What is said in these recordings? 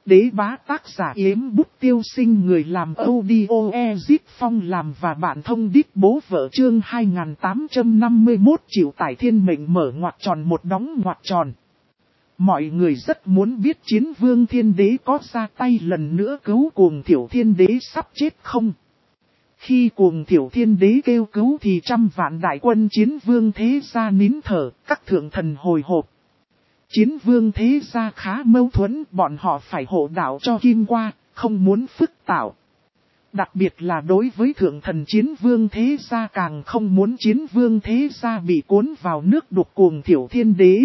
Đế bá tác giả Yếm Bút Tiêu Sinh, người làm audio Ezip Phong làm và bạn thông đít bố vợ, chương 2851 chịu tải thiên mệnh mở ngoặc tròn một đóng ngoặc tròn. Mọi người rất muốn biết Chiến Vương Thiên Đế có ra tay lần nữa cứu Cuồng Thiểu Thiên Đế sắp chết không? Khi Cuồng Thiểu Thiên Đế kêu cứu thì trăm vạn đại quân Chiến Vương thế gia nín thở, các thượng thần hồi hộp. Chiến Vương thế gia khá mâu thuẫn, bọn họ phải hộ đạo cho Kim Qua, không muốn phức tạp. Đặc biệt là đối với thượng thần Chiến Vương thế gia càng không muốn Chiến Vương thế gia bị cuốn vào nước đục Cuồng Thiểu Thiên Đế.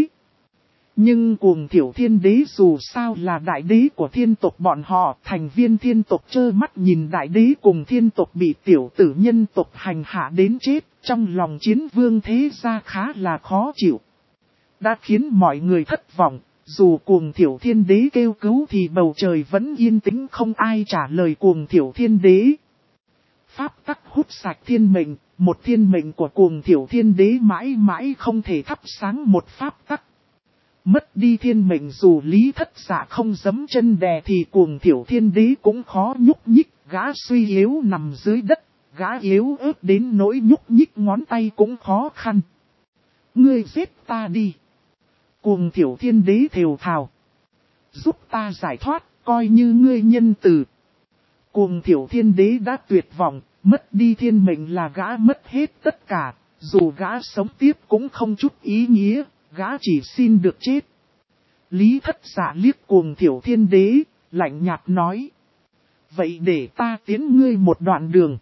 Nhưng Cuồng Thiểu Thiên Đế dù sao là đại đế của thiên tộc bọn họ, thành viên thiên tộc trơ mắt nhìn đại đế cùng thiên tộc bị tiểu tử nhân tộc hành hạ đến chết, trong lòng Chiến Vương thế gia khá là khó chịu. Đã khiến mọi người thất vọng, dù Cuồng Thiểu Thiên Đế kêu cứu thì bầu trời vẫn yên tĩnh, không ai trả lời Cuồng Thiểu Thiên Đế. Pháp tắc hút sạch thiên mệnh, một thiên mệnh của Cuồng Thiểu Thiên Đế mãi mãi không thể thắp sáng một pháp tắc. Mất đi thiên mệnh dù Lý Thất Dạ không giẫm chân đè thì Cuồng Thiểu Thiên Đế cũng khó nhúc nhích, gã suy yếu nằm dưới đất, gã yếu ớt đến nỗi nhúc nhích ngón tay cũng khó khăn. Ngươi giết ta đi. Cuồng Thiểu Thiên Đế thều thào. Giúp ta giải thoát, coi như ngươi nhân từ. Cuồng Thiểu Thiên Đế đã tuyệt vọng, mất đi thiên mệnh là gã mất hết tất cả, dù gã sống tiếp cũng không chút ý nghĩa, gã chỉ xin được chết. Lý Thất Dạ liếc Cuồng Thiểu Thiên Đế, lạnh nhạt nói. Vậy để ta tiến ngươi một đoạn đường.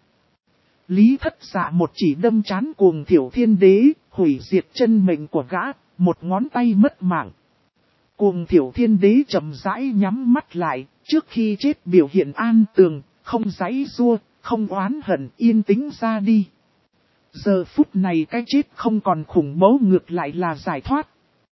Lý Thất Dạ một chỉ đâm trán Cuồng Thiểu Thiên Đế, hủy diệt chân mệnh của gã, một ngón tay mất mạng. Cuồng Thiểu Thiên Đế chậm rãi nhắm mắt lại, trước khi chết biểu hiện an tường, không giãy giụa, không oán hận, yên tĩnh ra đi. Giờ phút này cái chết không còn khủng bố, ngược lại là giải thoát.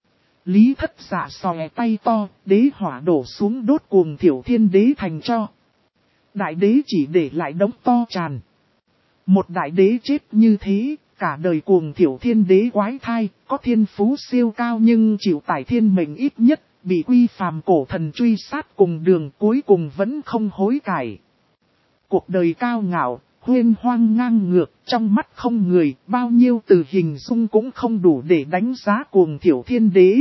Lý Thất Dạ xòe tay to, đế hỏa đổ xuống đốt Cuồng Thiểu Thiên Đế thành tro. Đại đế chỉ để lại đống to tràn. Một đại đế chết như thế, cả đời Cuồng Thiểu Thiên Đế quái thai, có thiên phú siêu cao nhưng chịu tải thiên mệnh ít nhất, bị quy phàm cổ thần truy sát cùng đường, cuối cùng vẫn không hối cải. Cuộc đời cao ngạo, huyên hoang ngang ngược, trong mắt không người, bao nhiêu từ hình dung cũng không đủ để đánh giá Cuồng Thiểu Thiên Đế.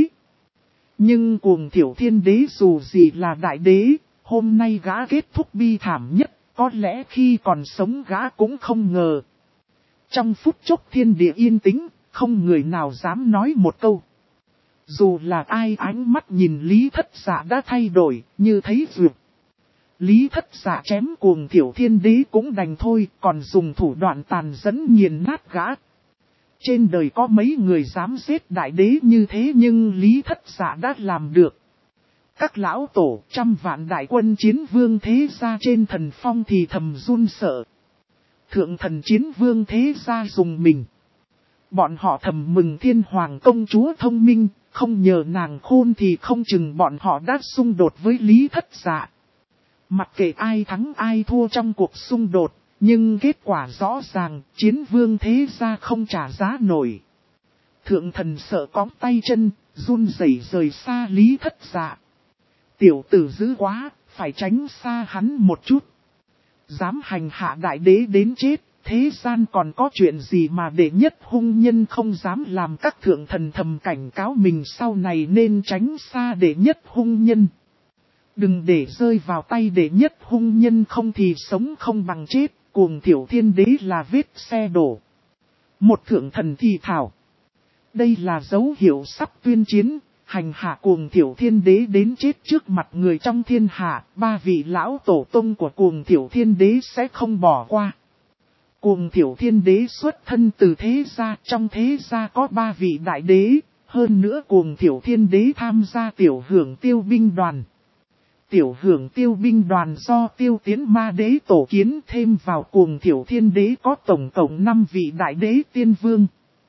Nhưng Cuồng Thiểu Thiên Đế dù gì là đại đế, hôm nay gã kết thúc bi thảm nhất, có lẽ khi còn sống gã cũng không ngờ. Trong phút chốc thiên địa yên tĩnh, không người nào dám nói một câu. Dù là ai, ánh mắt nhìn Lý Thất Dạ đã thay đổi, như thấy vượt. Lý Thất Dạ chém Cuồng Thiểu Thiên Đế cũng đành thôi, còn dùng thủ đoạn tàn nhẫn nghiền nát gã. Trên đời có mấy người dám giết đại đế như thế, nhưng Lý Thất Dạ đã làm được. Các lão tổ trăm vạn đại quân Chiến Vương thế gia trên thần phong thì thầm run sợ. Thượng thần Chiến Vương thế gia dùng mình. Bọn họ thầm mừng Thiên Hoàng công chúa thông minh, không nhờ nàng khôn thì không chừng bọn họ đã xung đột với Lý Thất Dạ. Mặc kệ ai thắng ai thua trong cuộc xung đột, nhưng kết quả rõ ràng, Chiến Vương thế gia không trả giá nổi. Thượng thần sợ cóng tay chân, run rẩy rời xa Lý Thất Dạ. Tiểu tử dữ quá, phải tránh xa hắn một chút. Dám hành hạ đại đế đến chết, thế gian còn có chuyện gì mà đệ nhất hung nhân không dám làm. Các thượng thần thầm cảnh cáo mình sau này nên tránh xa đệ nhất hung nhân. Đừng để rơi vào tay đệ nhất hung nhân, không thì sống không bằng chết. Cuồng Thiểu Thiên Đế là vết xe đổ. Một thượng thần thì thảo. Đây là dấu hiệu sắp tuyên chiến. Hành hạ Cuồng Thiểu Thiên Đế đến chết trước mặt người trong thiên hạ, ba vị lão tổ tông của Cuồng Thiểu Thiên Đế sẽ không bỏ qua. Cuồng Thiểu Thiên Đế xuất thân từ thế gia, trong thế gia có ba vị đại đế, hơn nữa Cuồng Thiểu Thiên Đế tham gia tiểu hưởng tiêu binh đoàn. Tiểu hưởng tiêu binh đoàn do Tiêu Tiến Ma Đế tổ kiến, thêm vào Cuồng Thiểu Thiên Đế có tổng cộng 5 vị đại đế tiên vương.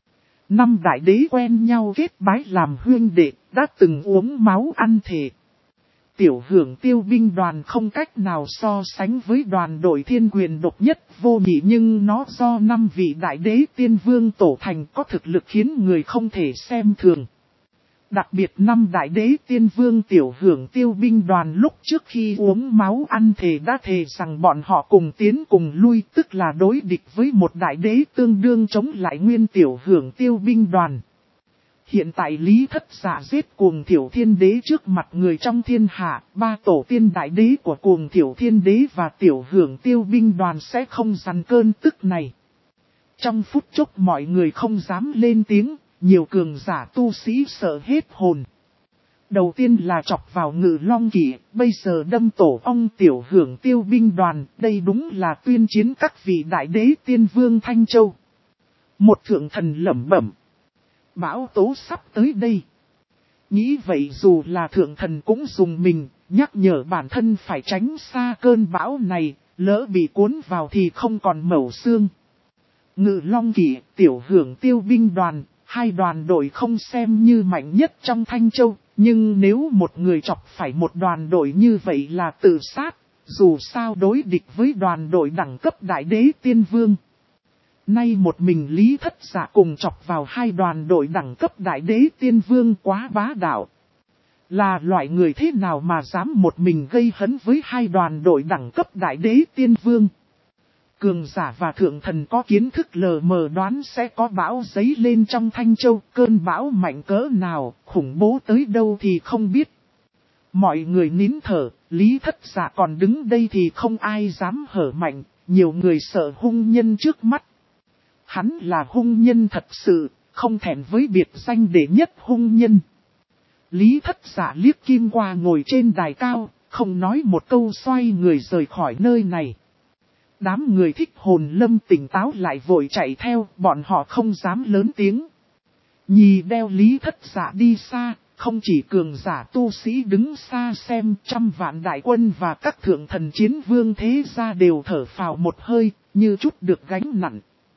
5 đại đế quen nhau kết bái làm huynh đệ, đã từng uống máu ăn thề. Tiểu hưởng tiêu binh đoàn không cách nào so sánh với đoàn đội thiên quyền độc nhất vô nhị, nhưng nó do 5 vị đại đế tiên vương tổ thành, có thực lực khiến người không thể xem thường. Đặc biệt năm đại đế tiên vương tiểu hưởng tiêu binh đoàn lúc trước khi uống máu ăn thề đã thề rằng bọn họ cùng tiến cùng lui, tức là đối địch với một đại đế tương đương chống lại nguyên tiểu hưởng tiêu binh đoàn. Hiện tại Lý Thất Dạ giết Cuồng Thiểu Thiên Đế trước mặt người trong thiên hạ, ba tổ tiên đại đế của Cuồng Thiểu Thiên Đế và tiểu hưởng tiêu binh đoàn sẽ không dằn cơn tức này. Trong phút chốc mọi người không dám lên tiếng, nhiều cường giả tu sĩ sợ hết hồn. Đầu tiên là chọc vào Ngự Long Kỵ, bây giờ đâm tổ ong tiểu hưởng tiêu binh đoàn, đây đúng là tuyên chiến các vị đại đế tiên vương Thanh Châu. Một thượng thần lẩm bẩm. Bão tố sắp tới đây. Nghĩ vậy dù là thượng thần cũng dùng mình, nhắc nhở bản thân phải tránh xa cơn bão này, lỡ bị cuốn vào thì không còn mẩu xương. Ngự Long Kỵ, tiểu hưởng tiêu binh đoàn, hai đoàn đội không xem như mạnh nhất trong Thanh Châu, nhưng nếu một người chọc phải một đoàn đội như vậy là tự sát, dù sao đối địch với đoàn đội đẳng cấp đại đế tiên vương. Nay một mình Lý Thất Dạ cùng chọc vào hai đoàn đội đẳng cấp đại đế tiên vương quá bá đạo. Là loại người thế nào mà dám một mình gây hấn với hai đoàn đội đẳng cấp đại đế tiên vương. Cường giả và thượng thần có kiến thức lờ mờ đoán sẽ có bão giấy lên trong Thanh Châu, cơn bão mạnh cỡ nào, khủng bố tới đâu thì không biết. Mọi người nín thở, Lý Thất Dạ còn đứng đây thì không ai dám hở mạnh, nhiều người sợ hung nhân trước mắt. Hắn là hung nhân thật sự, không thẹn với biệt danh đệ nhất hung nhân. Lý Thất Dạ liếc Kim Qua ngồi trên đài cao, không nói một câu xoay người rời khỏi nơi này. Đám người thích hồn lâm tỉnh táo lại vội chạy theo, bọn họ không dám lớn tiếng. Nhì đeo Lý Thất Dạ đi xa, không chỉ cường giả tu sĩ đứng xa xem, trăm vạn đại quân và các thượng thần chiến vương thế gia đều thở phào một hơi, như chút được gánh nặng.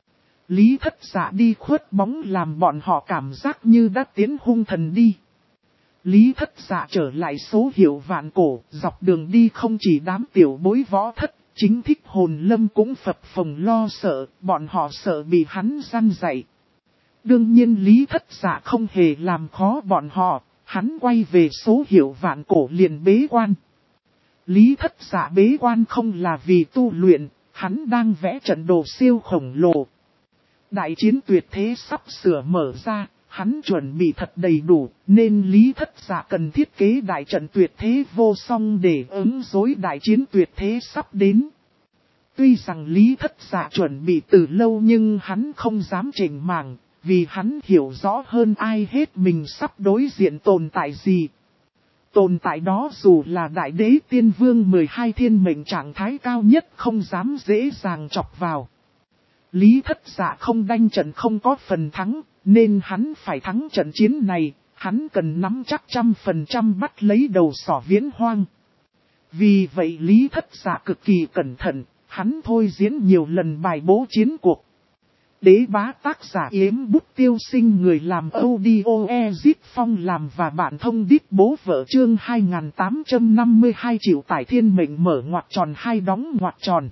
Lý Thất Dạ đi khuất bóng làm bọn họ cảm giác như đã tiến hung thần đi. Lý Thất Dạ trở lại số hiệu vạn cổ, dọc đường đi không chỉ đám tiểu bối võ thất, chính thích hồn lâm cũng phập phồng lo sợ, bọn họ sợ bị hắn răn dạy. Đương nhiên Lý Thất Dạ không hề làm khó bọn họ, hắn quay về số hiệu vạn cổ liền bế quan. Lý Thất Dạ bế quan không là vì tu luyện, hắn đang vẽ trận đồ siêu khổng lồ. Đại chiến tuyệt thế sắp sửa mở ra, hắn chuẩn bị thật đầy đủ, nên Lý Thất Dạ cần thiết kế đại trận tuyệt thế vô song để ứng đối đại chiến tuyệt thế sắp đến. Tuy rằng Lý Thất Dạ chuẩn bị từ lâu nhưng hắn không dám chỉnh mảng, vì hắn hiểu rõ hơn ai hết mình sắp đối diện tồn tại gì. Tồn tại đó dù là đại đế tiên vương 12 thiên mệnh trạng thái cao nhất không dám dễ dàng chọc vào. Lý Thất Dạ không đanh trận không có phần thắng, nên hắn phải thắng trận chiến này, hắn cần nắm chắc 100% bắt lấy đầu sỏ Viễn Hoang. Vì vậy Lý Thất Dạ cực kỳ cẩn thận, hắn thôi diễn nhiều lần bài bố chiến cuộc. Đế bá tác giả Yếm Bút Tiêu Sinh, người làm audio Ezip Phong làm và bạn thông đít bố vợ chương 2852 triệu tải thiên mệnh mở ngoặc tròn hai đóng ngoặc tròn.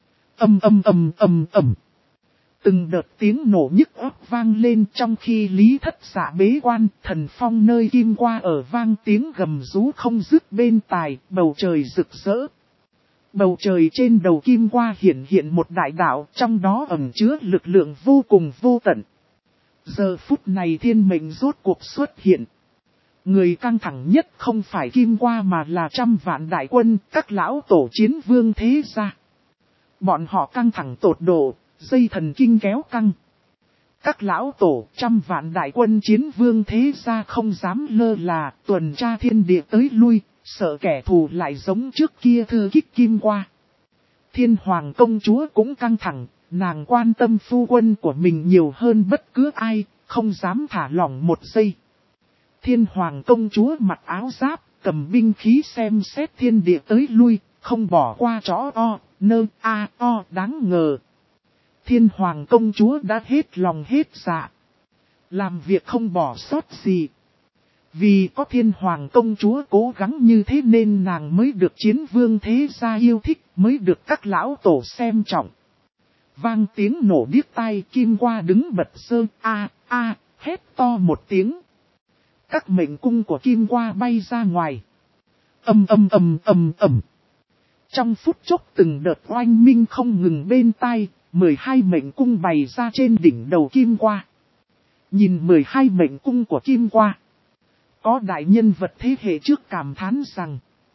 Từng đợt tiếng nổ nhức óc vang lên trong khi Lý Thất Dạ bế quan, thần phong nơi Kim Qua ở vang tiếng gầm rú không dứt bên tai, bầu trời rực rỡ. Bầu trời trên đầu Kim Qua hiện một đại đạo, trong đó ẩn chứa lực lượng vô cùng vô tận. Giờ phút này thiên mệnh rốt cuộc xuất hiện. Người căng thẳng nhất không phải Kim Qua mà là trăm vạn đại quân, các lão tổ chiến vương thế gia. Bọn họ căng thẳng tột độ, dây thần kinh kéo căng. Các lão tổ trăm vạn đại quân chiến vương thế gia không dám lơ là, tuần tra thiên địa tới lui, sợ kẻ thù lại giống trước kia thư kích Kim Qua. Thiên Hoàng công chúa cũng căng thẳng, nàng quan tâm phu quân của mình nhiều hơn bất cứ ai, không dám thả lỏng một giây. Thiên Hoàng công chúa mặc áo giáp, cầm binh khí xem xét thiên địa tới lui, không bỏ qua chó nơ đáng ngờ. Thiên Hoàng công chúa đã hết lòng hết dạ, làm việc không bỏ sót gì. Vì có Thiên Hoàng công chúa cố gắng như thế nên nàng mới được chiến vương thế gia yêu thích, mới được các lão tổ xem trọng. Vang tiếng nổ điếc tai, Kim Qua đứng bật sơ hét to một tiếng. Các mệnh cung của kim qua bay ra ngoài. Ầm ầm ầm ầm ầm. Trong phút chốc từng đợt oanh minh không ngừng bên tai, 12 mệnh cung bày ra trên đỉnh đầu kim qua. Nhìn 12 mệnh cung của kim qua. Có đại nhân vật thế hệ trước cảm thán rằng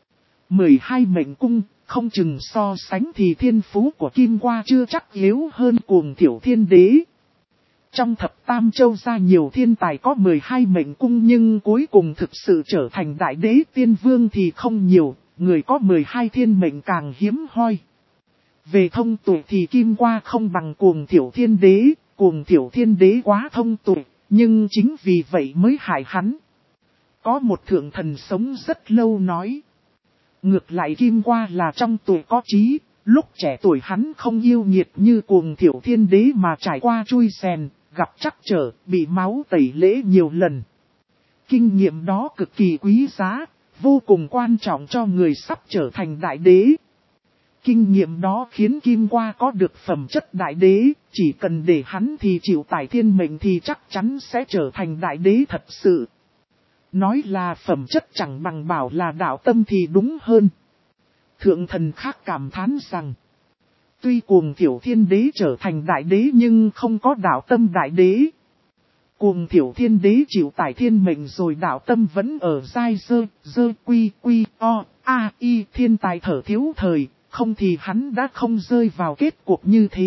12 mệnh cung không chừng so sánh thì thiên phú của kim qua chưa chắc yếu hơn Cuồng Thiểu Thiên Đế. Trong thập tam châu ra nhiều thiên tài có 12 mệnh cung nhưng cuối cùng thực sự trở thành đại đế tiên vương thì không nhiều, người có 12 thiên mệnh càng hiếm hoi. Về thông tuệ thì kim qua không bằng Cuồng Thiểu Thiên Đế, Cuồng Thiểu Thiên Đế quá thông tuệ, nhưng chính vì vậy mới hại hắn. Có một thượng thần sống rất lâu nói. Ngược lại kim qua là trong tuổi có trí, lúc trẻ tuổi hắn không yêu nghiệt như Cuồng Thiểu Thiên Đế mà trải qua chui sèn, gặp trắc trở, bị máu tẩy lễ nhiều lần. Kinh nghiệm đó cực kỳ quý giá, vô cùng quan trọng cho người sắp trở thành đại đế. Kinh nghiệm đó khiến kim qua có được phẩm chất đại đế, chỉ cần để hắn thì chịu tải thiên mệnh thì chắc chắn sẽ trở thành đại đế thật sự. Nói là phẩm chất chẳng bằng bảo là đạo tâm thì đúng hơn. Thượng thần khác cảm thán rằng, tuy Cuồng Thiểu Thiên Đế trở thành đại đế nhưng không có đạo tâm đại đế. Cuồng Thiểu Thiên Đế chịu tải thiên mệnh rồi đạo tâm vẫn ở giai dơ quy o a i thiên tài thở thiếu thời, không thì hắn đã không rơi vào kết cuộc như thế.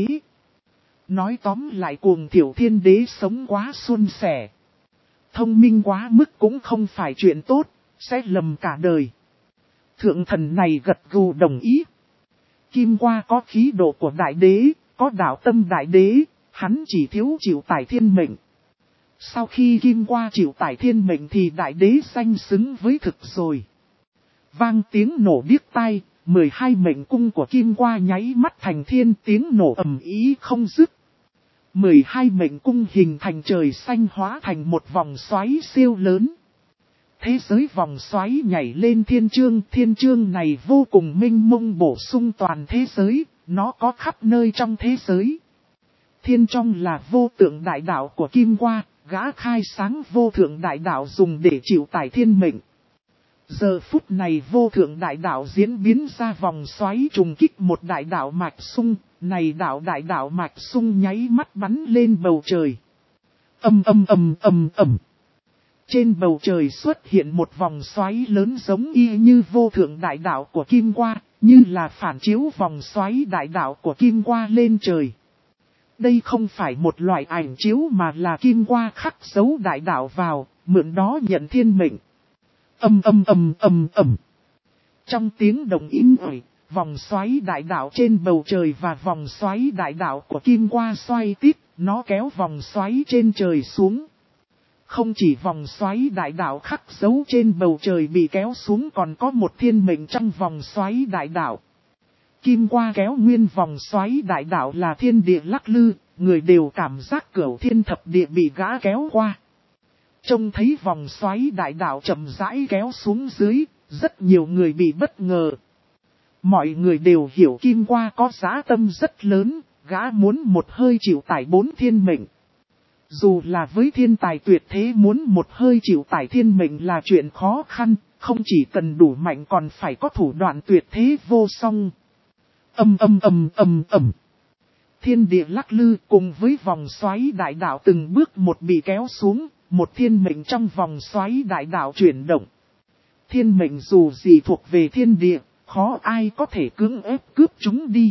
Nói tóm lại Cuồng Thiểu Thiên Đế sống quá suôn sẻ. Thông minh quá mức cũng không phải chuyện tốt, sẽ lầm cả đời. Thượng thần này gật gù đồng ý. Kim qua có khí độ của đại đế, có đạo tâm đại đế, hắn chỉ thiếu chịu tải thiên mệnh. Sau khi kim qua chịu tải thiên mệnh thì đại đế danh xứng với thực rồi. Vang tiếng nổ điếc tai, 12 mệnh cung của kim qua nháy mắt thành thiên, tiếng nổ ầm ĩ không dứt. 12 mệnh cung hình thành trời xanh hóa thành một vòng xoáy siêu lớn. Thế giới vòng xoáy nhảy lên thiên chương này vô cùng mênh mông bổ sung toàn thế giới, nó có khắp nơi trong thế giới. Thiên trong là vô tượng đại đạo của kim qua, gã khai sáng vô thượng đại đạo dùng để chịu tải thiên mệnh. Giờ phút này vô thượng đại đạo diễn biến ra vòng xoáy trùng kích một đại đạo mạch sung, này đại đạo mạch sung nháy mắt bắn lên bầu trời. Ầm ầm ầm ầm ầm. Trên bầu trời xuất hiện một vòng xoáy lớn giống y như vô thượng đại đạo của kim qua, như là phản chiếu vòng xoáy đại đạo của kim qua lên trời. Đây không phải một loại ảnh chiếu mà là kim qua khắc dấu đại đạo vào, mượn đó nhận thiên mệnh. Ầm ầm ầm ầm ầm. Trong tiếng động im ỏi, vòng xoáy đại đạo trên bầu trời và vòng xoáy đại đạo của kim qua xoay tít, nó kéo vòng xoáy trên trời xuống. Không chỉ vòng xoáy đại đạo khắc dấu trên bầu trời bị kéo xuống còn có một thiên mệnh trong vòng xoáy đại đạo. Kim qua kéo nguyên vòng xoáy đại đạo là thiên địa lắc lư, người đều cảm giác cửu thiên thập địa bị gã kéo qua. Trông thấy vòng xoáy đại đạo chậm rãi kéo xuống dưới, rất nhiều người bị bất ngờ. Mọi người đều hiểu kim qua có giá tâm rất lớn, gã muốn một hơi chịu tải 4 thiên mệnh. Dù là với thiên tài tuyệt thế muốn một hơi chịu tải thiên mệnh là chuyện khó khăn, không chỉ cần đủ mạnh còn phải có thủ đoạn tuyệt thế vô song. Ầm ầm ầm ầm ầm. Thiên địa lắc lư cùng với vòng xoáy đại đạo từng bước một bị kéo xuống, một thiên mệnh trong vòng xoáy đại đạo chuyển động. Thiên mệnh dù gì thuộc về thiên địa, khó ai có thể cưỡng ép cướp chúng đi.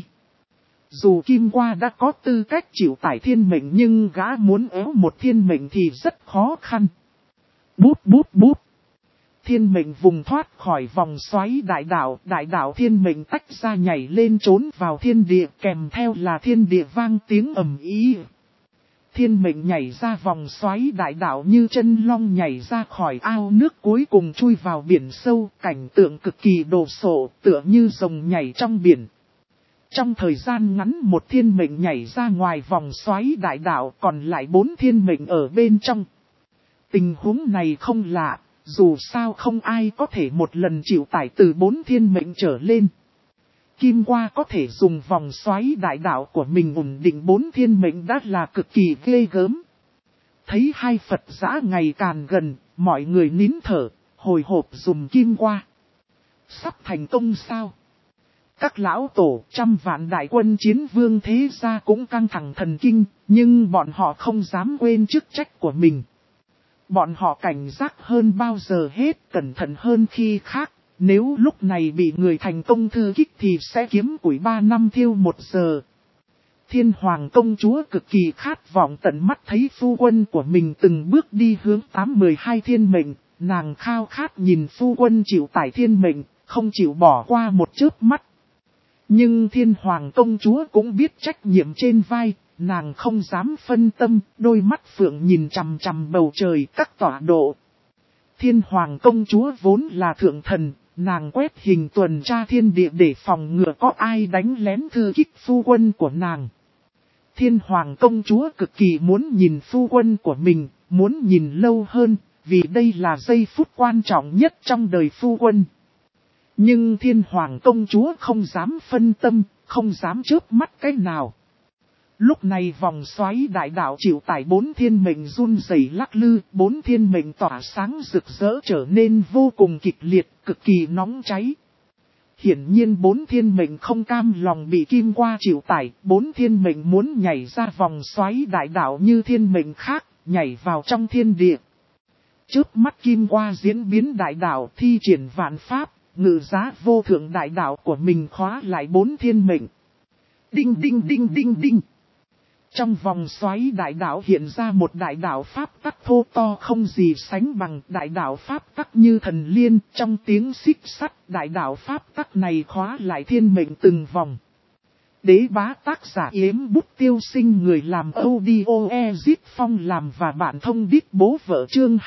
Dù kim qua đã có tư cách chịu tải thiên mệnh nhưng gã muốn éo một thiên mệnh thì rất khó khăn. Búp búp búp. Thiên mệnh vùng thoát khỏi vòng xoáy đại đạo thiên mệnh tách ra nhảy lên trốn vào thiên địa kèm theo là thiên địa vang tiếng ầm ĩ. Thiên mệnh nhảy ra vòng xoáy đại đạo như chân long nhảy ra khỏi ao nước cuối cùng chui vào biển sâu, cảnh tượng cực kỳ đồ sộ, tựa như rồng nhảy trong biển. Trong thời gian ngắn một thiên mệnh nhảy ra ngoài vòng xoáy đại đạo còn lại 4 thiên mệnh ở bên trong. Tình huống này không lạ, dù sao không ai có thể một lần chịu tải từ 4 thiên mệnh trở lên. Kim qua có thể dùng vòng xoáy đại đạo của mình ổn định 4 thiên mệnh đã là cực kỳ ghê gớm. Thấy hai Phật giã ngày càng gần, mọi người nín thở, hồi hộp dùng kim qua. Sắp thành công sao? Các lão tổ trăm vạn đại quân chiến vương thế gia cũng căng thẳng thần kinh, nhưng bọn họ không dám quên chức trách của mình. Bọn họ cảnh giác hơn bao giờ hết, cẩn thận hơn khi khác. Nếu lúc này bị người thành công thư kích thì sẽ kiếm củi 3 năm thiêu 1 giờ. Thiên hoàng công chúa cực kỳ khát vọng tận mắt thấy phu quân của mình từng bước đi hướng 8-12 thiên mệnh. Nàng khao khát nhìn phu quân chịu tải thiên mệnh, không chịu bỏ qua một chớp mắt. Nhưng thiên hoàng công chúa cũng biết trách nhiệm trên vai, nàng không dám phân tâm, đôi mắt phượng nhìn chằm chằm bầu trời các tọa độ. Thiên hoàng công chúa vốn là thượng thần, nàng quét hình tuần tra thiên địa để phòng ngừa có ai đánh lén thư kích phu quân của nàng. Thiên hoàng công chúa cực kỳ muốn nhìn phu quân của mình, muốn nhìn lâu hơn, vì đây là giây phút quan trọng nhất trong đời phu quân. Nhưng thiên hoàng công chúa không dám phân tâm, không dám chớp mắt cái nào. Lúc này vòng xoáy đại đạo chịu tải 4 thiên mệnh run rẩy lắc lư, 4 thiên mệnh tỏa sáng rực rỡ trở nên vô cùng kịch liệt, cực kỳ nóng cháy. Hiển nhiên 4 thiên mệnh không cam lòng bị kim qua chịu tải, 4 thiên mệnh muốn nhảy ra vòng xoáy đại đạo như thiên mệnh khác, nhảy vào trong thiên địa. Chớp mắt kim qua diễn biến đại đạo thi triển vạn pháp, ngự giá vô thượng đại đạo của mình khóa lại 4 thiên mệnh. Đinh đinh đinh đinh đinh. Trong vòng xoáy đại đạo hiện ra một đại đạo pháp tắc thô to không gì sánh bằng, đại đạo pháp tắc như thần liên, trong tiếng xích sắt, đại đạo pháp tắc này khóa lại thiên mệnh từng vòng. Đế bá tác giả Yếm Bút Tiêu Sinh, người làm audio Ezit Phong làm và bạn thông đít bố vợ chương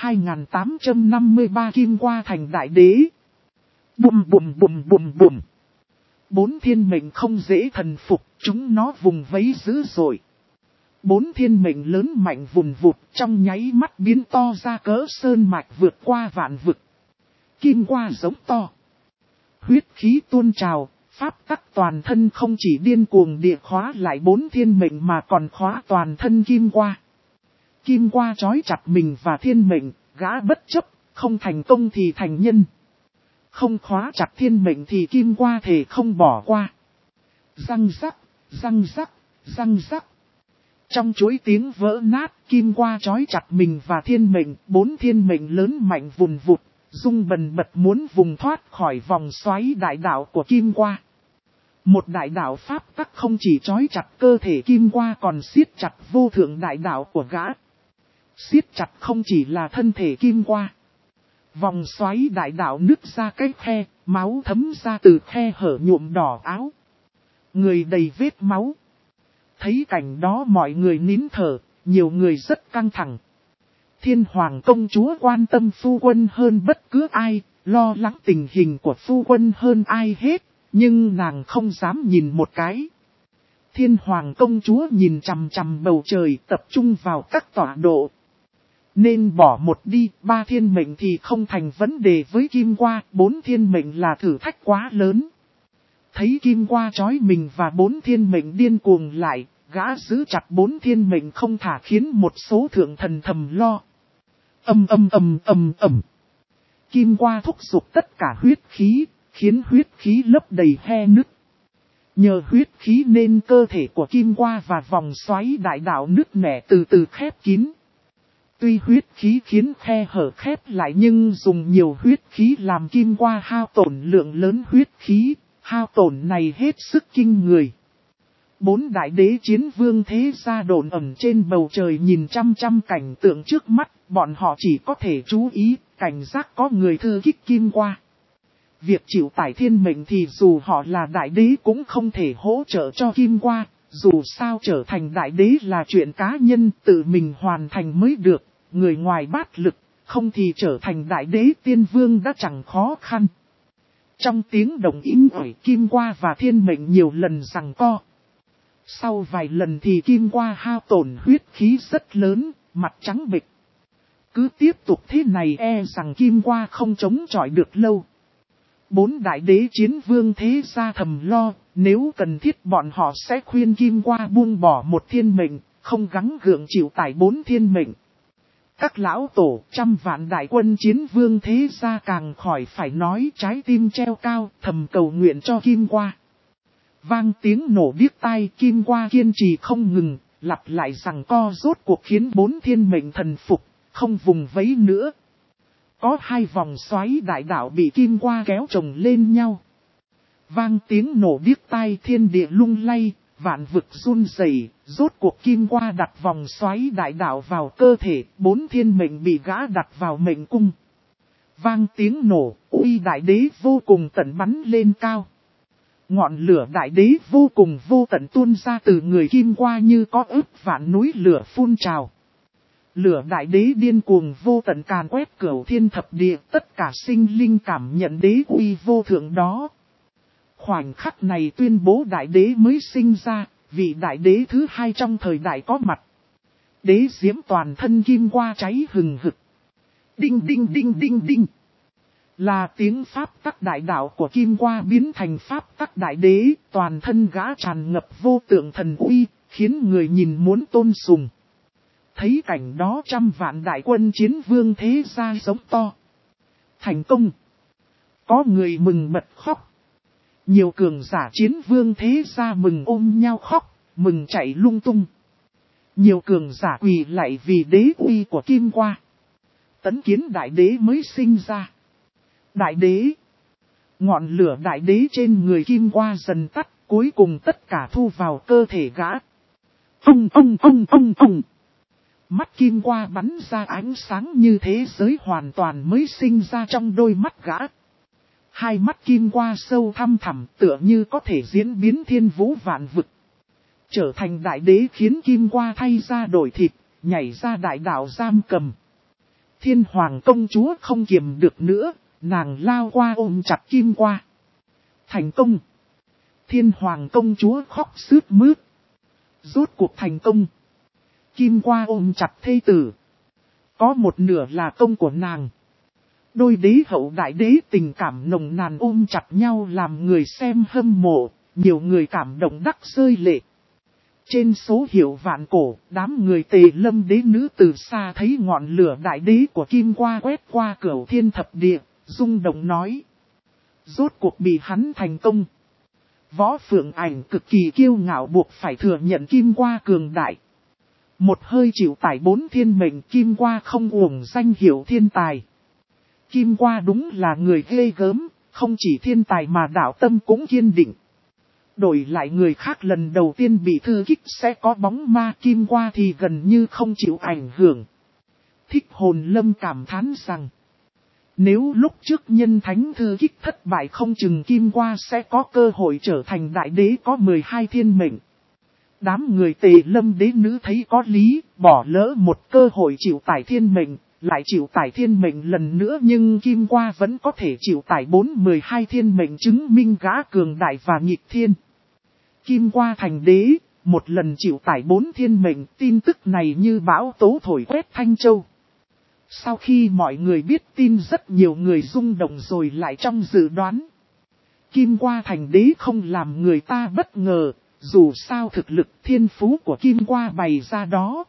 2853 kim qua thành đại đế. Bùm bùm bùm bùm bùm. 4 thiên mệnh không dễ thần phục, chúng nó vùng vẫy dữ dội. 4 thiên mệnh lớn mạnh vùn vụt, trong nháy mắt biến to ra cỡ sơn mạch vượt qua vạn vực. Kim qua giống to. Huyết khí tuôn trào, pháp tắc toàn thân không chỉ điên cuồng địa khóa lại 4 thiên mệnh mà còn khóa toàn thân kim qua. Kim qua trói chặt mình và thiên mệnh, gã bất chấp, không thành công thì thành nhân. Không khóa chặt thiên mệnh thì kim qua thể không bỏ qua. Răng rắc, răng rắc, răng rắc. Trong chuỗi tiếng vỡ nát, kim qua trói chặt mình và thiên mệnh, 4 thiên mệnh lớn mạnh vùn vụt, rung bần bật muốn vùng thoát khỏi vòng xoáy đại đạo của kim qua. Một đại đạo pháp tắc không chỉ trói chặt cơ thể kim qua còn siết chặt vô thượng đại đạo của gã. Siết chặt không chỉ là thân thể kim qua. Vòng xoáy đại đạo nứt ra cái khe, máu thấm ra từ khe hở nhuộm đỏ áo. Người đầy vết máu. Thấy cảnh đó mọi người nín thở, nhiều người rất căng thẳng. Thiên hoàng công chúa quan tâm phu quân hơn bất cứ ai, lo lắng tình hình của phu quân hơn ai hết, nhưng nàng không dám nhìn một cái. Thiên hoàng công chúa nhìn chằm chằm bầu trời, tập trung vào các tọa độ. Nên bỏ một đi, 3 thiên mệnh thì không thành vấn đề với kim qua, 4 thiên mệnh là thử thách quá lớn. Thấy kim qua trói mình và 4 thiên mệnh điên cuồng lại, gã giữ chặt 4 thiên mệnh không thả khiến một số thượng thần thầm lo. Kim qua thúc giục tất cả huyết khí, khiến huyết khí lấp đầy khe nứt. Nhờ huyết khí nên cơ thể của kim qua và vòng xoáy đại đạo nứt nẻ từ từ khép kín. Tuy huyết khí khiến khe hở khép lại nhưng dùng nhiều huyết khí làm kim qua hao tổn lượng lớn huyết khí, hao tổn này hết sức kinh người. 4 đại đế chiến vương thế gia đồn ẩm trên bầu trời nhìn chăm chăm cảnh tượng trước mắt, bọn họ chỉ có thể chú ý, cảnh giác có người thư kích kim qua. Việc chịu tải thiên mệnh thì dù họ là đại đế cũng không thể hỗ trợ cho kim qua, dù sao trở thành đại đế là chuyện cá nhân tự mình hoàn thành mới được, người ngoài bát lực, không thì trở thành đại đế tiên vương đã chẳng khó khăn. Trong tiếng đồng inh ỏi kim qua và thiên mệnh nhiều lần giằng co. Sau vài lần thì kim qua hao tổn huyết khí rất lớn, mặt trắng bệch. Cứ tiếp tục thế này e rằng kim qua không chống chọi được lâu. 4 đại đế chiến vương thế gia thầm lo, nếu cần thiết bọn họ sẽ khuyên kim qua buông bỏ một thiên mệnh, không gắng gượng chịu tải 4 thiên mệnh. Các lão tổ, trăm vạn đại quân chiến vương thế gia càng khỏi phải nói, trái tim treo cao, thầm cầu nguyện cho Kim Qua. Vang tiếng nổ điếc tai, Kim Qua kiên trì không ngừng, lặp lại rằng co rốt cuộc khiến 4 thiên mệnh thần phục, không vùng vẫy nữa. Có 2 vòng xoáy đại đạo bị Kim Qua kéo chồng lên nhau. Vang tiếng nổ điếc tai, thiên địa lung lay, vạn vực run rẩy, rốt cuộc Kim Qua đặt vòng xoáy đại đạo vào cơ thể, 4 thiên mệnh bị gã đặt vào mệnh cung. Vang tiếng nổ, uy đại đế vô cùng tận bắn lên cao. Ngọn lửa đại đế vô cùng vô tận tuôn ra từ người Kim Qua như có ức vạn núi lửa phun trào. Lửa đại đế điên cuồng vô tận càn quét cửu thiên thập địa, tất cả sinh linh cảm nhận đế uy vô thượng đó. Khoảnh khắc này tuyên bố đại đế mới sinh ra, vị đại đế thứ 2 trong thời đại có mặt. Đế diễm toàn thân Kim Qua cháy hừng hực. Đinh đinh đinh đinh đinh. Là tiếng pháp tắc đại đạo của Kim Qua biến thành pháp tắc đại đế, toàn thân gã tràn ngập vô tượng thần uy, khiến người nhìn muốn tôn sùng. Thấy cảnh đó trăm vạn đại quân chiến vương thế gia giống to. Thành công. Có người mừng bật khóc. Nhiều cường giả chiến vương thế gia mừng ôm nhau khóc, mừng chạy lung tung. Nhiều cường giả quỳ lạy vì đế uy của Kim Qua. Tấn kiến đại đế mới sinh ra. Đại đế. Ngọn lửa đại đế trên người Kim Qua dần tắt, cuối cùng tất cả thu vào cơ thể gã. Ông. Mắt Kim Qua bắn ra ánh sáng như thế giới hoàn toàn mới sinh ra trong đôi mắt gã. 2 mắt Kim Qua sâu thăm thẳm tựa như có thể diễn biến thiên vũ vạn vực. Trở thành đại đế khiến Kim Qua thay ra đổi thịt, nhảy ra đại đạo giam cầm. Thiên hoàng công chúa không kiềm được nữa, nàng lao qua ôm chặt Kim Qua. Thành công. Thiên hoàng công chúa khóc sướt mướt. Rốt cuộc thành công. Kim Qua ôm chặt thê tử. Có một nửa là công của nàng. Đôi đế hậu đại đế tình cảm nồng nàn ôm chặt nhau làm người xem hâm mộ, nhiều người cảm động đắc rơi lệ. Trên số hiệu vạn cổ, đám người Tề Lâm đế nữ từ xa thấy ngọn lửa đại đế của Kim Qua quét qua cửu thiên thập địa, rung động nói. Rốt cuộc bị hắn thành công. Võ Phượng Ảnh cực kỳ kiêu ngạo buộc phải thừa nhận Kim Qua cường đại. Một hơi chịu tải 4 thiên mệnh, Kim Qua không uổng danh hiệu thiên tài. Kim Qua đúng là người ghê gớm, không chỉ thiên tài mà đạo tâm cũng kiên định. Đổi lại người khác lần đầu tiên bị thư kích sẽ có bóng ma, Kim Qua thì gần như không chịu ảnh hưởng. Thích Hồn Lâm cảm thán rằng, nếu lúc trước nhân thánh thư kích thất bại không chừng Kim Qua sẽ có cơ hội trở thành đại đế có 12 thiên mệnh. Đám người Tề Lâm đế nữ thấy có lý, bỏ lỡ một cơ hội chịu tải thiên mệnh, lại chịu tải thiên mệnh lần nữa nhưng Kim Qua vẫn có thể chịu tải 12 thiên mệnh chứng minh gã cường đại và nghịch thiên. Kim Qua thành đế, một lần chịu tải 4 thiên mệnh, tin tức này như bão tố thổi quét Thanh Châu. Sau khi mọi người biết tin rất nhiều người rung động rồi lại trong dự đoán. Kim Qua thành đế không làm người ta bất ngờ, dù sao thực lực thiên phú của Kim Qua bày ra đó.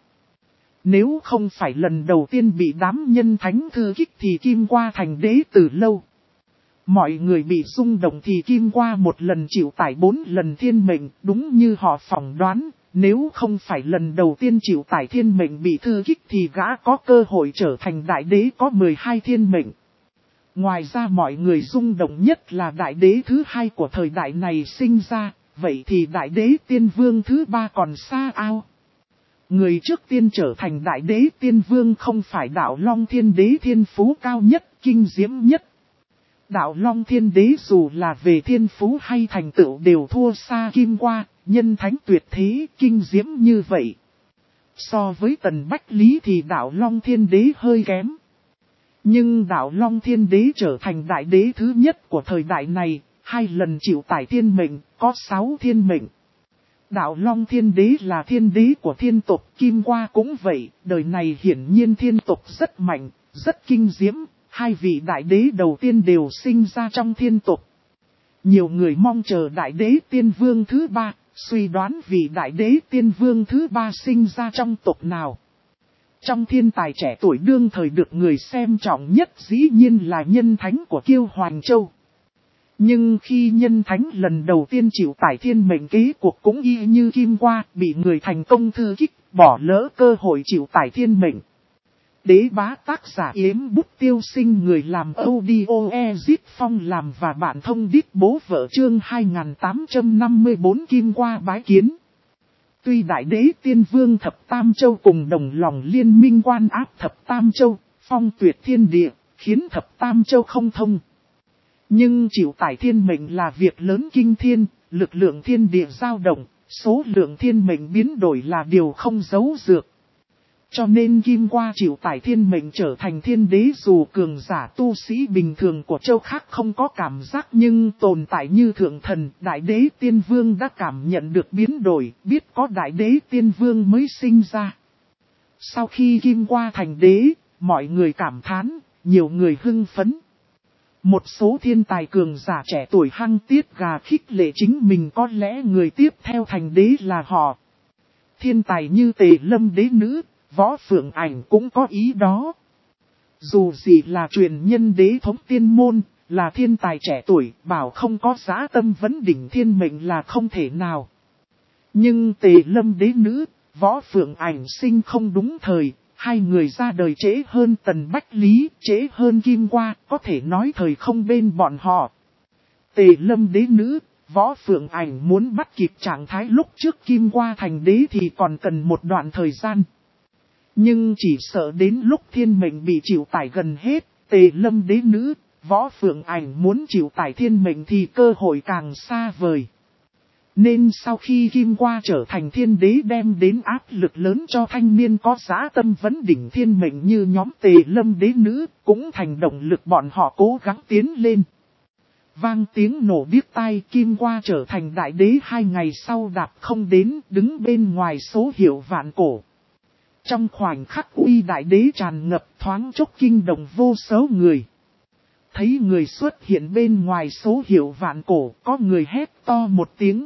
Nếu không phải lần đầu tiên bị đám nhân thánh thư kích thì Kim Qua thành đế từ lâu. Mọi người bị rung động thì Kim Qua một lần chịu tải 4 lần thiên mệnh, đúng như họ phỏng đoán. Nếu không phải lần đầu tiên chịu tải thiên mệnh bị thư kích thì gã có cơ hội trở thành đại đế có 12 thiên mệnh. Ngoài ra mọi người rung động nhất là đại đế thứ 2 của thời đại này sinh ra, vậy thì đại đế tiên vương thứ 3 còn xa ao. Người trước tiên trở thành đại đế tiên vương không phải đạo Long Thiên Đế thiên phú cao nhất, kinh diễm nhất. Đạo Long Thiên Đế dù là về thiên phú hay thành tựu đều thua xa Kim Qua, nhân thánh tuyệt thế, kinh diễm như vậy. So với Tần Bách Lý thì đạo Long Thiên Đế hơi kém. Nhưng đạo Long Thiên Đế trở thành đại đế thứ nhất của thời đại này, 2 lần chịu tải thiên mệnh, có 6 thiên mệnh. Đạo Long Thiên Đế là thiên đế của thiên tộc, Kim Qua cũng vậy, đời này hiển nhiên thiên tộc rất mạnh, rất kinh diễm, 2 vị đại đế đầu tiên đều sinh ra trong thiên tộc. Nhiều người mong chờ đại đế tiên vương thứ 3, suy đoán vị đại đế tiên vương thứ 3 sinh ra trong tộc nào. Trong thiên tài trẻ tuổi đương thời được người xem trọng nhất dĩ nhiên là nhân thánh của Kiêu Hoành Châu. Nhưng khi nhân thánh lần đầu tiên chịu tải thiên mệnh kế cuộc cũng y như Kim Qua, bị người thành công thư kích, bỏ lỡ cơ hội chịu tải thiên mệnh. Đế bá tác giả Yếm Bút Tiêu Sinh, người làm audio Ezit Phong làm và bạn thông đít bố vợ chương 2854 Kim Qua bái kiến. Tuy đại đế tiên vương thập tam châu cùng đồng lòng liên minh quan áp thập tam châu, phong tuyệt thiên địa, khiến thập tam châu không thông. Nhưng chịu tải thiên mệnh là việc lớn kinh thiên, lực lượng thiên địa dao động, số lượng thiên mệnh biến đổi là điều không giấu dược. Cho nên Kim Qua chịu tải thiên mệnh trở thành thiên đế, dù cường giả tu sĩ bình thường của châu khác không có cảm giác nhưng tồn tại như thượng thần, đại đế tiên vương đã cảm nhận được biến đổi, biết có đại đế tiên vương mới sinh ra. Sau khi Kim Qua thành đế, mọi người cảm thán, nhiều người hưng phấn. Một số thiên tài cường giả trẻ tuổi hăng tiết gà khích lệ chính mình, có lẽ người tiếp theo thành đế là họ. Thiên tài như Tề Lâm đế nữ, Võ Phượng Ảnh cũng có ý đó. Dù gì là truyền nhân đế thống tiên môn, là thiên tài trẻ tuổi, bảo không có dã tâm vấn đỉnh thiên mệnh là không thể nào. Nhưng Tề Lâm đế nữ, Võ Phượng Ảnh sinh không đúng thời, hai người ra đời trễ hơn Tần Bách Lý, trễ hơn Kim Qua, có thể nói thời không bên bọn họ. Tề Lâm đế nữ, Võ Phượng Ảnh muốn bắt kịp trạng thái lúc trước Kim Qua thành đế thì còn cần một đoạn thời gian. Nhưng chỉ sợ đến lúc thiên mệnh bị chịu tải gần hết, Tề Lâm đế nữ, Võ Phượng Ảnh muốn chịu tải thiên mệnh thì cơ hội càng xa vời. Nên sau khi Kim Qua trở thành thiên đế đem đến áp lực lớn cho thanh niên có dã tâm vấn đỉnh thiên mệnh như nhóm Tề Lâm đế nữ, cũng thành động lực bọn họ cố gắng tiến lên. Vang tiếng nổ điếc tai, Kim Qua trở thành đại đế 2 ngày sau đạp không đến, đứng bên ngoài số hiệu vạn cổ. Trong khoảnh khắc uy đại đế tràn ngập, thoáng chốc kinh động vô số người. Thấy người xuất hiện bên ngoài số hiệu vạn cổ, có người hét to một tiếng.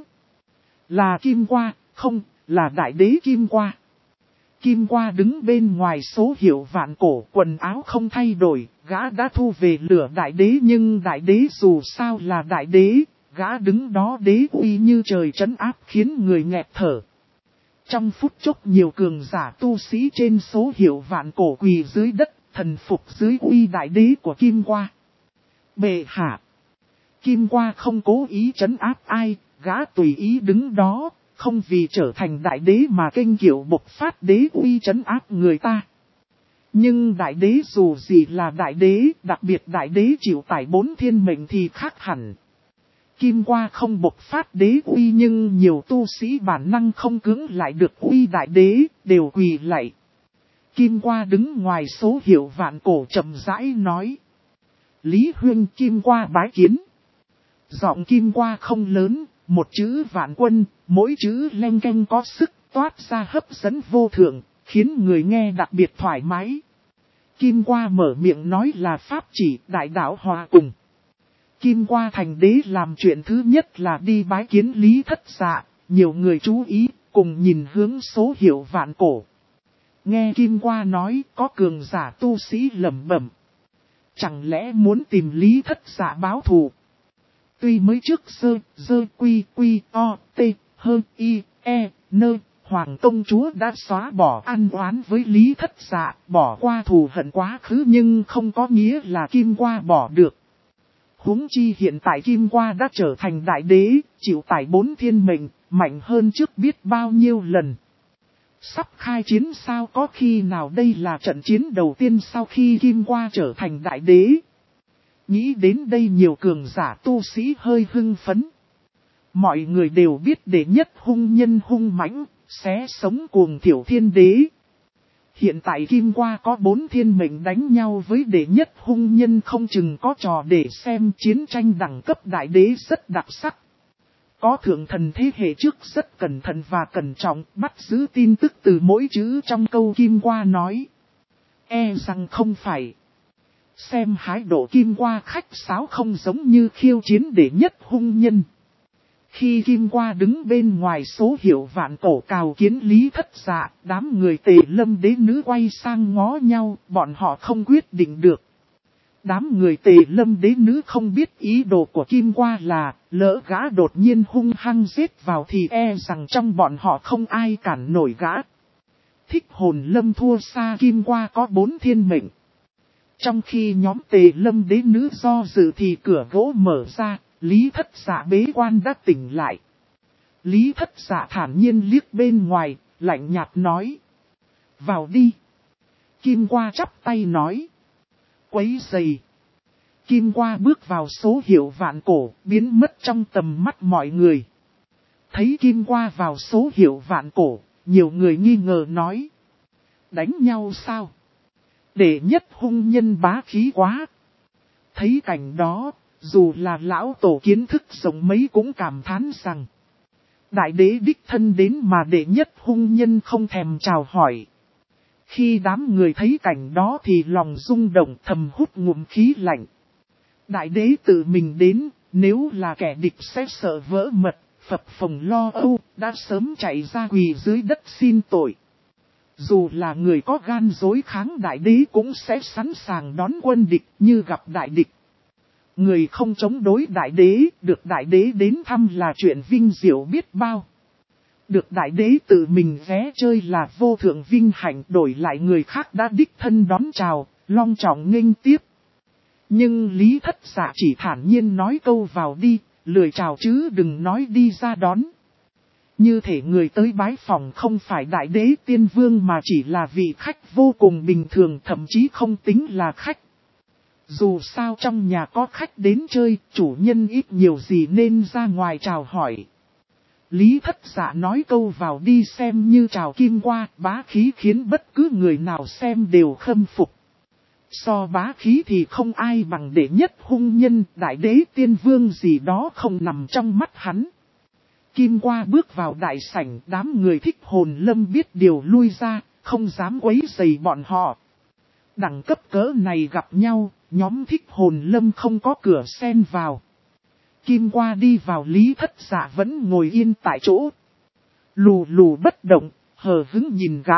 Là Kim Qua, không, là đại đế Kim Qua. Kim Qua đứng bên ngoài số hiệu vạn cổ, quần áo không thay đổi, gã đã thu về lửa đại đế, nhưng đại đế dù sao là đại đế, gã đứng đó đế uy như trời trấn áp khiến người nghẹt thở. Trong phút chốc nhiều cường giả tu sĩ trên số hiệu vạn cổ quỳ dưới đất, thần phục dưới uy đại đế của Kim Qua. Bệ hạ. Kim Qua không cố ý trấn áp ai, gã tùy ý đứng đó, không vì trở thành đại đế mà kênh kiệu bộc phát đế uy trấn áp người ta. Nhưng đại đế dù gì là đại đế, đặc biệt đại đế chịu tải 4 thiên mệnh thì khác hẳn. Kim Qua không bộc phát đế uy nhưng nhiều tu sĩ bản năng không cưỡng lại được uy đại đế, đều quỳ lạy. Kim Qua đứng ngoài số hiệu vạn cổ chậm rãi nói. Lý Huyên Kim Qua bái kiến. Giọng Kim Qua không lớn, một chữ vạn quân, mỗi chữ leng keng có sức toát ra hấp dẫn vô thượng, khiến người nghe đặc biệt thoải mái. Kim Qua mở miệng nói là pháp chỉ đại đạo hòa cùng. Kim Qua thành đế làm chuyện thứ nhất là đi bái kiến Lý Thất Dạ, nhiều người chú ý, cùng nhìn hướng số hiệu vạn cổ. Nghe Kim Qua nói có cường giả tu sĩ lẩm bẩm. Chẳng lẽ muốn tìm Lý Thất Dạ báo thù? Tuy mới trước Hoàng Tông Chúa đã xóa bỏ ăn oán với Lý Thất Dạ, bỏ qua thù hận quá khứ nhưng không có nghĩa là Kim Qua bỏ được. Huống chi hiện tại Kim Qua đã trở thành đại đế, chịu tải 4 thiên mệnh, mạnh hơn trước biết bao nhiêu lần. Sắp khai chiến sao, có khi nào đây là trận chiến đầu tiên sau khi Kim Qua trở thành đại đế? Nghĩ đến đây nhiều cường giả tu sĩ hơi hưng phấn. Mọi người đều biết đệ nhất hung nhân hung mãnh, xé sống cuồng thiểu thiên đế. Hiện tại Kim Qua có 4 thiên mệnh đánh nhau với đệ nhất hung nhân, không chừng có trò để xem. Chiến tranh đẳng cấp đại đế rất đặc sắc. Có thượng thần thế hệ trước rất cẩn thận và cẩn trọng, bắt giữ tin tức từ mỗi chữ trong câu Kim Qua nói. E rằng không phải. Xem hái độ Kim Qua khách sáo không giống như khiêu chiến đệ nhất hung nhân. Khi Kim Qua đứng bên ngoài số hiệu vạn cổ cào kiến Lý Thất Dạ, đám người Tề Lâm đế nữ quay sang ngó nhau, bọn họ không quyết định được. Đám người Tề Lâm đế nữ không biết ý đồ của Kim Qua là, lỡ gã đột nhiên hung hăng giết vào thì e rằng trong bọn họ không ai cản nổi gã. Thích Hồn Lâm thua xa Kim Qua có 4 thiên mệnh. Trong khi nhóm Tề Lâm đế nữ do dự thì cửa gỗ mở ra, Lý Thất Dạ bế quan đã tỉnh lại. Lý Thất Dạ thản nhiên liếc bên ngoài, lạnh nhạt nói. Vào đi. Kim Qua chắp tay nói. Quấy rầy. Kim Qua bước vào số hiệu vạn cổ, biến mất trong tầm mắt mọi người. Thấy Kim Qua vào số hiệu vạn cổ, nhiều người nghi ngờ nói. Đánh nhau sao? Đệ nhất hung nhân bá khí quá. Thấy cảnh đó, dù là lão tổ kiến thức rộng mấy cũng cảm thán rằng. Đại đế đích thân đến mà đệ nhất hung nhân không thèm chào hỏi. Khi đám người thấy cảnh đó thì lòng rung động thầm hút ngụm khí lạnh. Đại đế tự mình đến, nếu là kẻ địch sẽ sợ vỡ mật, phập phồng lo âu, đã sớm chạy ra quỳ dưới đất xin tội. Dù là người có gan dối kháng đại đế cũng sẽ sẵn sàng đón quân địch như gặp đại địch. Người không chống đối đại đế, được đại đế đến thăm là chuyện vinh diệu biết bao. Được đại đế tự mình ghé chơi là vô thượng vinh hạnh, đổi lại người khác đã đích thân đón chào, long trọng nghênh tiếp. Nhưng Lý Thất Dạ chỉ thản nhiên nói câu vào đi, lười chào chứ đừng nói đi ra đón. Như thể người tới bái phòng không phải đại đế tiên vương mà chỉ là vị khách vô cùng bình thường, thậm chí không tính là khách. Dù sao trong nhà có khách đến chơi, chủ nhân ít nhiều gì nên ra ngoài chào hỏi. Lý Thất Dạ nói câu vào đi xem như chào Kim Qua, bá khí khiến bất cứ người nào xem đều khâm phục. So bá khí thì không ai bằng đệ nhất hung nhân, đại đế tiên vương gì đó không nằm trong mắt hắn. Kim Qua bước vào đại sảnh, đám người Thích Hồn Lâm biết điều lui ra, không dám quấy rầy bọn họ. Đẳng cấp cỡ này gặp nhau, nhóm Thích Hồn Lâm không có cửa xen vào. Kim Qua đi vào, Lý Thất Dạ vẫn ngồi yên tại chỗ. Lù lù bất động, hờ hững nhìn gã.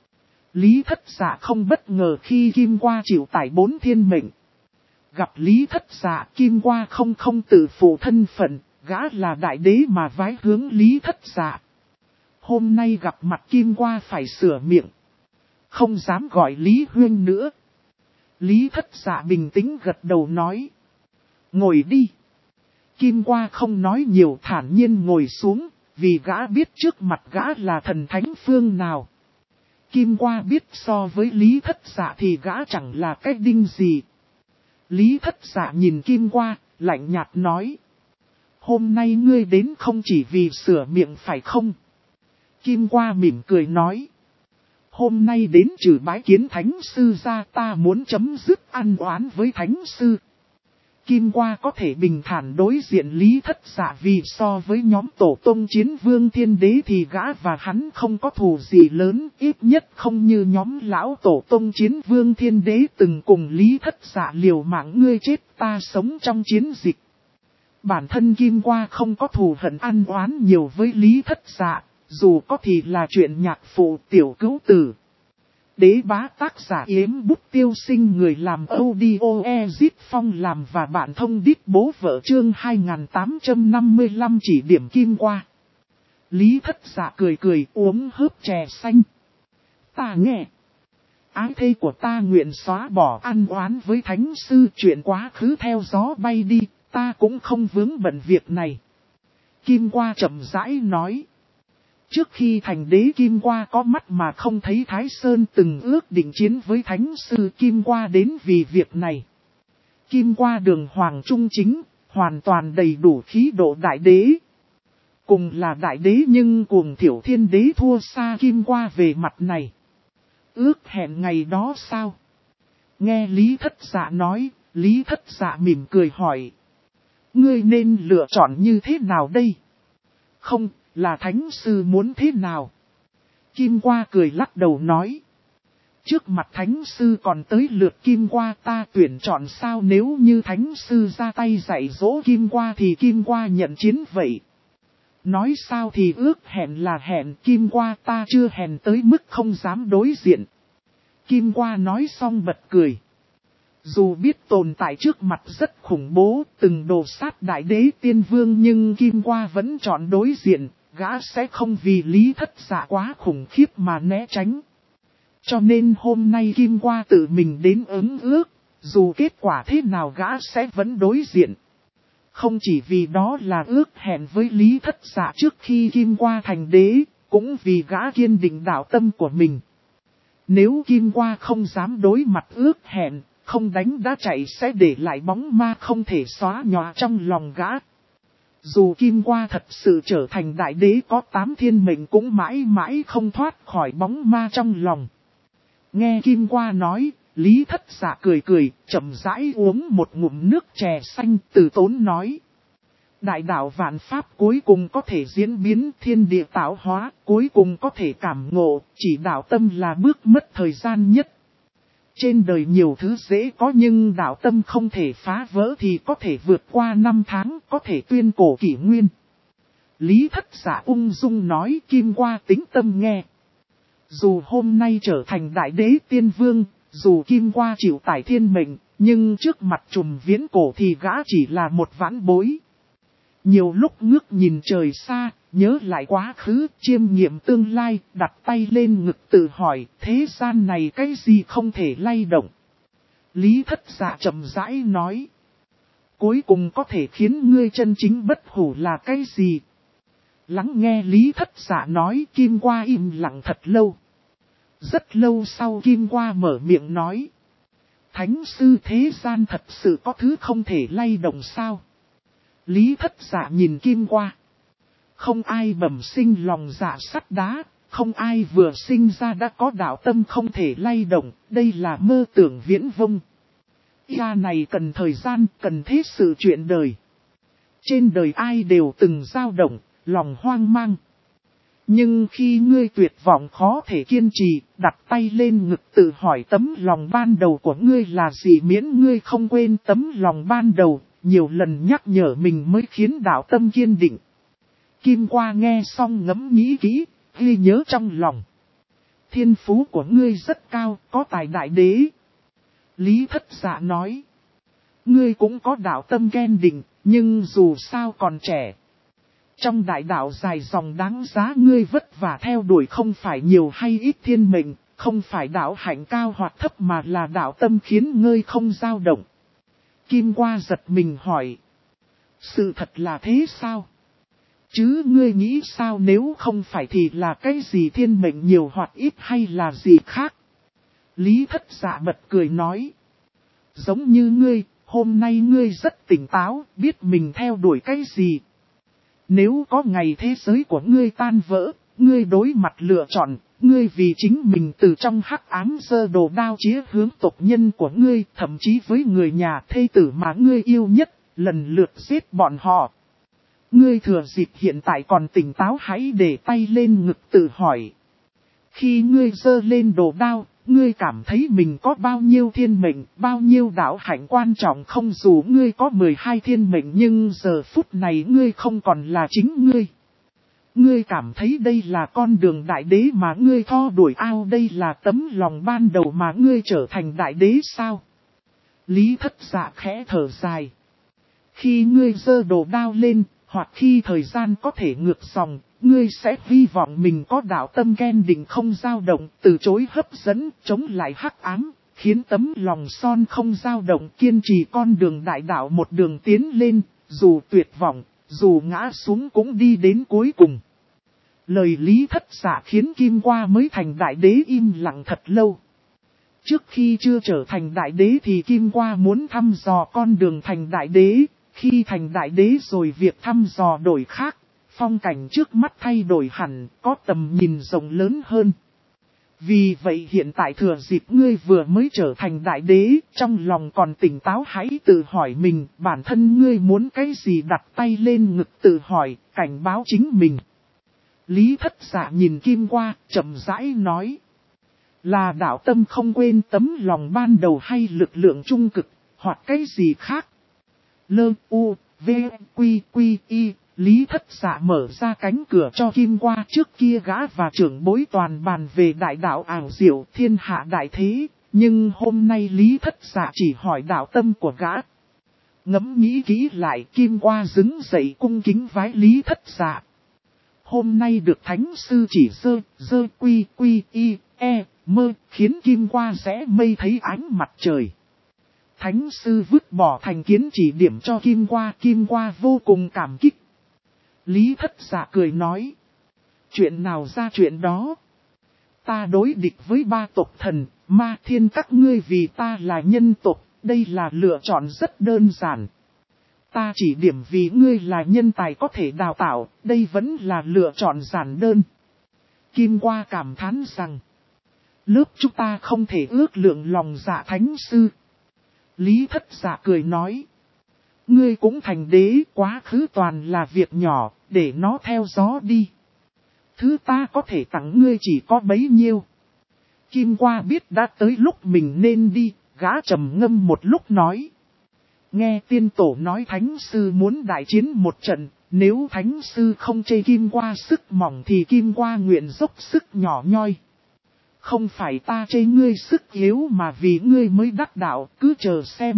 Lý Thất Dạ không bất ngờ khi Kim Qua chịu tải 4 thiên mệnh. Gặp Lý Thất Dạ, Kim Qua không tự phụ thân phận, gã là đại đế mà vái hướng Lý Thất Dạ. Hôm nay gặp mặt Kim Qua phải sửa miệng. Không dám gọi Lý Huyên nữa. Lý Thất Dạ bình tĩnh gật đầu nói. Ngồi đi. Kim Qua không nói nhiều, thản nhiên ngồi xuống, vì gã biết trước mặt gã là thần thánh phương nào. Kim Qua biết so với Lý Thất Dạ thì gã chẳng là cái đinh gì. Lý Thất Dạ nhìn Kim Qua, lạnh nhạt nói. Hôm nay ngươi đến không chỉ vì sửa miệng phải không? Kim Qua mỉm cười nói. Hôm nay đến trừ bái kiến Thánh Sư ra, ta muốn chấm dứt ăn oán với Thánh Sư. Kim Qua có thể bình thản đối diện Lý Thất Dạ vì so với nhóm tổ tông chiến vương thiên đế thì gã và hắn không có thù gì lớn, ít nhất không như nhóm lão tổ tông chiến vương thiên đế từng cùng Lý Thất Dạ liều mạng ngươi chết ta sống trong chiến dịch. Bản thân Kim Qua không có thù hận ăn oán nhiều với Lý Thất Dạ, dù có thì là chuyện nhạc phụ tiểu cứu tử. Đế bá tác giả Yếm Bút Tiêu Sinh, người làm audio Ezit Phong làm và bạn thông đít bố vợ chương 2855 chỉ điểm Kim Qua. Lý Thất Dạ cười cười uống hớp chè xanh. Ta nghe. Ái thê của ta nguyện xóa bỏ ăn oán với Thánh Sư, chuyện quá khứ theo gió bay đi, ta cũng không vướng bận việc này. Kim Qua chậm rãi nói. Trước khi thành đế Kim Qua có mắt mà không thấy Thái Sơn từng ước định chiến với Thánh Sư, Kim Qua đến vì việc này. Kim Qua đường hoàng trung chính, hoàn toàn đầy đủ khí độ đại đế. Cùng là đại đế nhưng cuồng thiểu thiên đế thua xa Kim Qua về mặt này. Ước hẹn ngày đó sao? Nghe Lý Thất Dạ nói, Lý Thất Dạ mỉm cười hỏi. Ngươi nên lựa chọn như thế nào đây? Không, là Thánh Sư muốn thế nào? Kim Qua cười lắc đầu nói. Trước mặt Thánh Sư còn tới lượt Kim Qua, ta tuyển chọn sao? Nếu như Thánh Sư ra tay dạy dỗ Kim Qua thì Kim Qua nhận chiến vậy. Nói sao thì ước hẹn là hẹn, Kim Qua ta chưa hẹn tới mức không dám đối diện. Kim Qua nói xong bật cười. Dù biết tồn tại trước mặt rất khủng bố, từng đồ sát đại đế tiên vương, nhưng Kim Qua vẫn chọn đối diện, gã sẽ không vì Lý Thất Dạ quá khủng khiếp mà né tránh. Cho nên hôm nay Kim Qua tự mình đến ứng ước, dù kết quả thế nào gã sẽ vẫn đối diện. Không chỉ vì đó là ước hẹn với Lý Thất Dạ trước khi Kim Qua thành đế, cũng vì gã kiên định đạo tâm của mình. Nếu Kim Qua không dám đối mặt ước hẹn, không đánh đã chạy sẽ để lại bóng ma không thể xóa nhòa trong lòng gã. Dù Kim Qua thật sự trở thành đại đế có 8 thiên mệnh cũng mãi mãi không thoát khỏi bóng ma trong lòng. Nghe Kim Qua nói, Lý Thất Dạ cười cười, chậm rãi uống một ngụm nước chè xanh, từ tốn nói. Đại đạo vạn pháp cuối cùng có thể diễn biến, thiên địa tạo hóa, cuối cùng có thể cảm ngộ, chỉ đạo tâm là bước mất thời gian nhất. Trên đời nhiều thứ dễ có nhưng đạo tâm không thể phá vỡ thì có thể vượt qua 5 tháng, có thể tuyên cổ kỷ nguyên. Lý Thất Dạ ung dung nói, Kim Qua tĩnh tâm nghe. Dù hôm nay trở thành đại đế tiên vương, dù Kim Qua chịu tải thiên mệnh, nhưng trước mặt trùm viễn cổ thì gã chỉ là một vãn bối. Nhiều lúc ngước nhìn trời xa, nhớ lại quá khứ, chiêm nghiệm tương lai, đặt tay lên ngực tự hỏi, thế gian này cái gì không thể lay động. Lý Thất Dạ chậm rãi nói. Cuối cùng có thể khiến ngươi chân chính bất hủ là cái gì? Lắng nghe Lý Thất Dạ nói, Kim Qua im lặng thật lâu. Rất lâu sau Kim Qua mở miệng nói. Thánh sư thế gian thật sự có thứ không thể lay động sao? Lý Thất Dạ nhìn Kim Qua. Không ai bẩm sinh lòng dạ sắt đá, không ai vừa sinh ra đã có đạo tâm không thể lay động, đây là mơ tưởng viễn vông. Ia này cần thời gian, cần thế sự chuyện đời. Trên đời ai đều từng dao động, lòng hoang mang. Nhưng khi ngươi tuyệt vọng khó thể kiên trì, đặt tay lên ngực tự hỏi tấm lòng ban đầu của ngươi là gì, miễn ngươi không quên tấm lòng ban đầu, nhiều lần nhắc nhở mình mới khiến đạo tâm kiên định. Kim Qua nghe xong ngẫm nghĩ kỹ, ghi nhớ trong lòng. Thiên phú của ngươi rất cao, có tài đại đế. Lý Thất Dạ nói. Ngươi cũng có đạo tâm kiên định, nhưng dù sao còn trẻ. Trong đại đạo dài dòng đáng giá ngươi vất vả theo đuổi không phải nhiều hay ít thiên mệnh, không phải đạo hạnh cao hoặc thấp mà là đạo tâm khiến ngươi không dao động. Kim Qua giật mình hỏi. Sự thật là thế sao? Chứ ngươi nghĩ sao, nếu không phải thì là cái gì thiên mệnh nhiều hoặc ít hay là gì khác? Lý Thất Dạ bật cười nói. Giống như ngươi, hôm nay ngươi rất tỉnh táo, biết mình theo đuổi cái gì. Nếu có ngày thế giới của ngươi tan vỡ, ngươi đối mặt lựa chọn, ngươi vì chính mình từ trong hắc ám giơ đồ đao chĩa hướng tộc nhân của ngươi, thậm chí với người nhà thê tử mà ngươi yêu nhất, lần lượt giết bọn họ. Ngươi thừa dịp hiện tại còn tỉnh táo hãy để tay lên ngực tự hỏi. Khi ngươi giơ lên đồ đao, ngươi cảm thấy mình có bao nhiêu thiên mệnh, bao nhiêu đạo hạnh quan trọng không, dù ngươi có 12 thiên mệnh nhưng giờ phút này ngươi không còn là chính ngươi. Ngươi cảm thấy đây là con đường đại đế mà ngươi tho đuổi ao, đây là tấm lòng ban đầu mà ngươi trở thành đại đế sao? Lý Thất Dạ khẽ thở dài. Khi ngươi giơ đồ đao lên, hoặc khi thời gian có thể ngược dòng, ngươi sẽ hy vọng mình có đạo tâm kiên định không dao động, từ chối hấp dẫn, chống lại hắc ám, khiến tấm lòng son không dao động, kiên trì con đường đại đạo một đường tiến lên, dù tuyệt vọng, dù ngã xuống cũng đi đến cuối cùng. Lời Lý Thất Dạ khiến Kim Qua mới thành đại đế im lặng thật lâu. Trước khi chưa trở thành đại đế thì Kim Qua muốn thăm dò con đường thành đại đế, khi thành đại đế rồi việc thăm dò đổi khác, phong cảnh trước mắt thay đổi hẳn, có tầm nhìn rộng lớn hơn. Vì vậy hiện tại thừa dịp ngươi vừa mới trở thành đại đế, trong lòng còn tỉnh táo hãy tự hỏi mình, bản thân ngươi muốn cái gì, đặt tay lên ngực tự hỏi, cảnh báo chính mình. Lý Thất Dạ nhìn Kim Qua, chậm rãi nói. Là đạo tâm không quên tấm lòng ban đầu hay lực lượng trung cực, hoặc cái gì khác? Lơ, U, V, Quy, Quy, Y, Lý Thất Dạ mở ra cánh cửa cho Kim Qua, trước kia gã và trưởng bối toàn bàn về đại đạo ảo diệu thiên hạ đại thế, nhưng hôm nay Lý Thất Dạ chỉ hỏi đạo tâm của gã. Ngẫm nghĩ kỹ lại, Kim Qua đứng dậy cung kính vái Lý Thất Dạ. Hôm nay được Thánh Sư chỉ dơ quy y mơ, khiến Kim Qua rẽ mây thấy ánh mặt trời. Thánh Sư vứt bỏ thành kiến chỉ điểm cho Kim Qua vô cùng cảm kích. Lý Thất Dạ cười nói, chuyện nào ra chuyện đó. Ta đối địch với 3 tộc thần, ma thiên các ngươi vì ta là nhân tộc, đây là lựa chọn rất đơn giản. Ta chỉ điểm vì ngươi là nhân tài có thể đào tạo, đây vẫn là lựa chọn giản đơn. Kim Qua cảm thán rằng, lớp chúng ta không thể ước lượng lòng dạ Thánh Sư. Lý Thất Dạ cười nói, ngươi cũng thành đế, quá khứ toàn là việc nhỏ, để nó theo gió đi. Thứ ta có thể tặng ngươi chỉ có bấy nhiêu. Kim Qua biết đã tới lúc mình nên đi, gã trầm ngâm một lúc nói. Nghe tiên tổ nói Thánh Sư muốn đại chiến một trận, nếu Thánh Sư không chê Kim Qua sức mỏng thì Kim Qua nguyện dốc sức nhỏ nhoi. Không phải ta chê ngươi sức yếu mà vì ngươi mới đắc đạo, cứ chờ xem.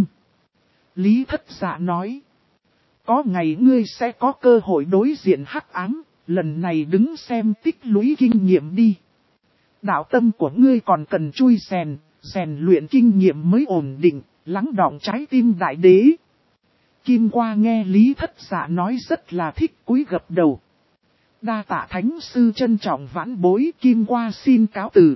Lý Thất Dạ nói, có ngày ngươi sẽ có cơ hội đối diện hắc ám, lần này đứng xem tích lũy kinh nghiệm đi. Đạo tâm của ngươi còn cần chui rèn luyện kinh nghiệm mới ổn định, lắng đọng trái tim đại đế. Kim Qua nghe Lý Thất Dạ nói rất là thích, cúi gập đầu. Đa tạ Thánh Sư trân trọng vãn bối, Kim Qua xin cáo từ.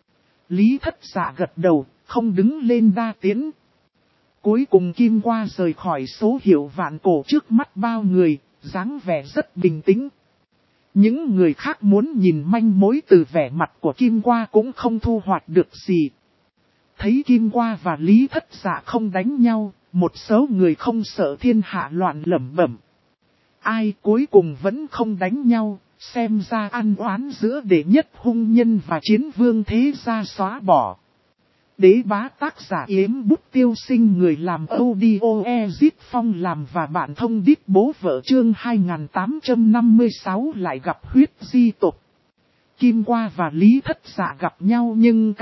Lý Thất Dạ gật đầu, không đứng lên đa tiễn. Cuối cùng Kim Qua rời khỏi số hiệu vạn cổ trước mắt bao người, dáng vẻ rất bình tĩnh. Những người khác muốn nhìn manh mối từ vẻ mặt của Kim Qua cũng không thu hoạch được gì. Thấy Kim Qua và Lý Thất Dạ không đánh nhau, một số người không sợ thiên hạ loạn lẩm bẩm. Ai cuối cùng vẫn không đánh nhau, xem ra ăn oán giữa đệ nhất hung nhân và chiến vương thế gia xóa bỏ. Đế bá tác giả Yếm Bút Tiêu Sinh, người làm audio Ezit Phong làm và bạn thông đít bố vợ chương 2856 lại gặp huyết di tộc. Kim Qua và Lý Thất Dạ gặp nhau nhưng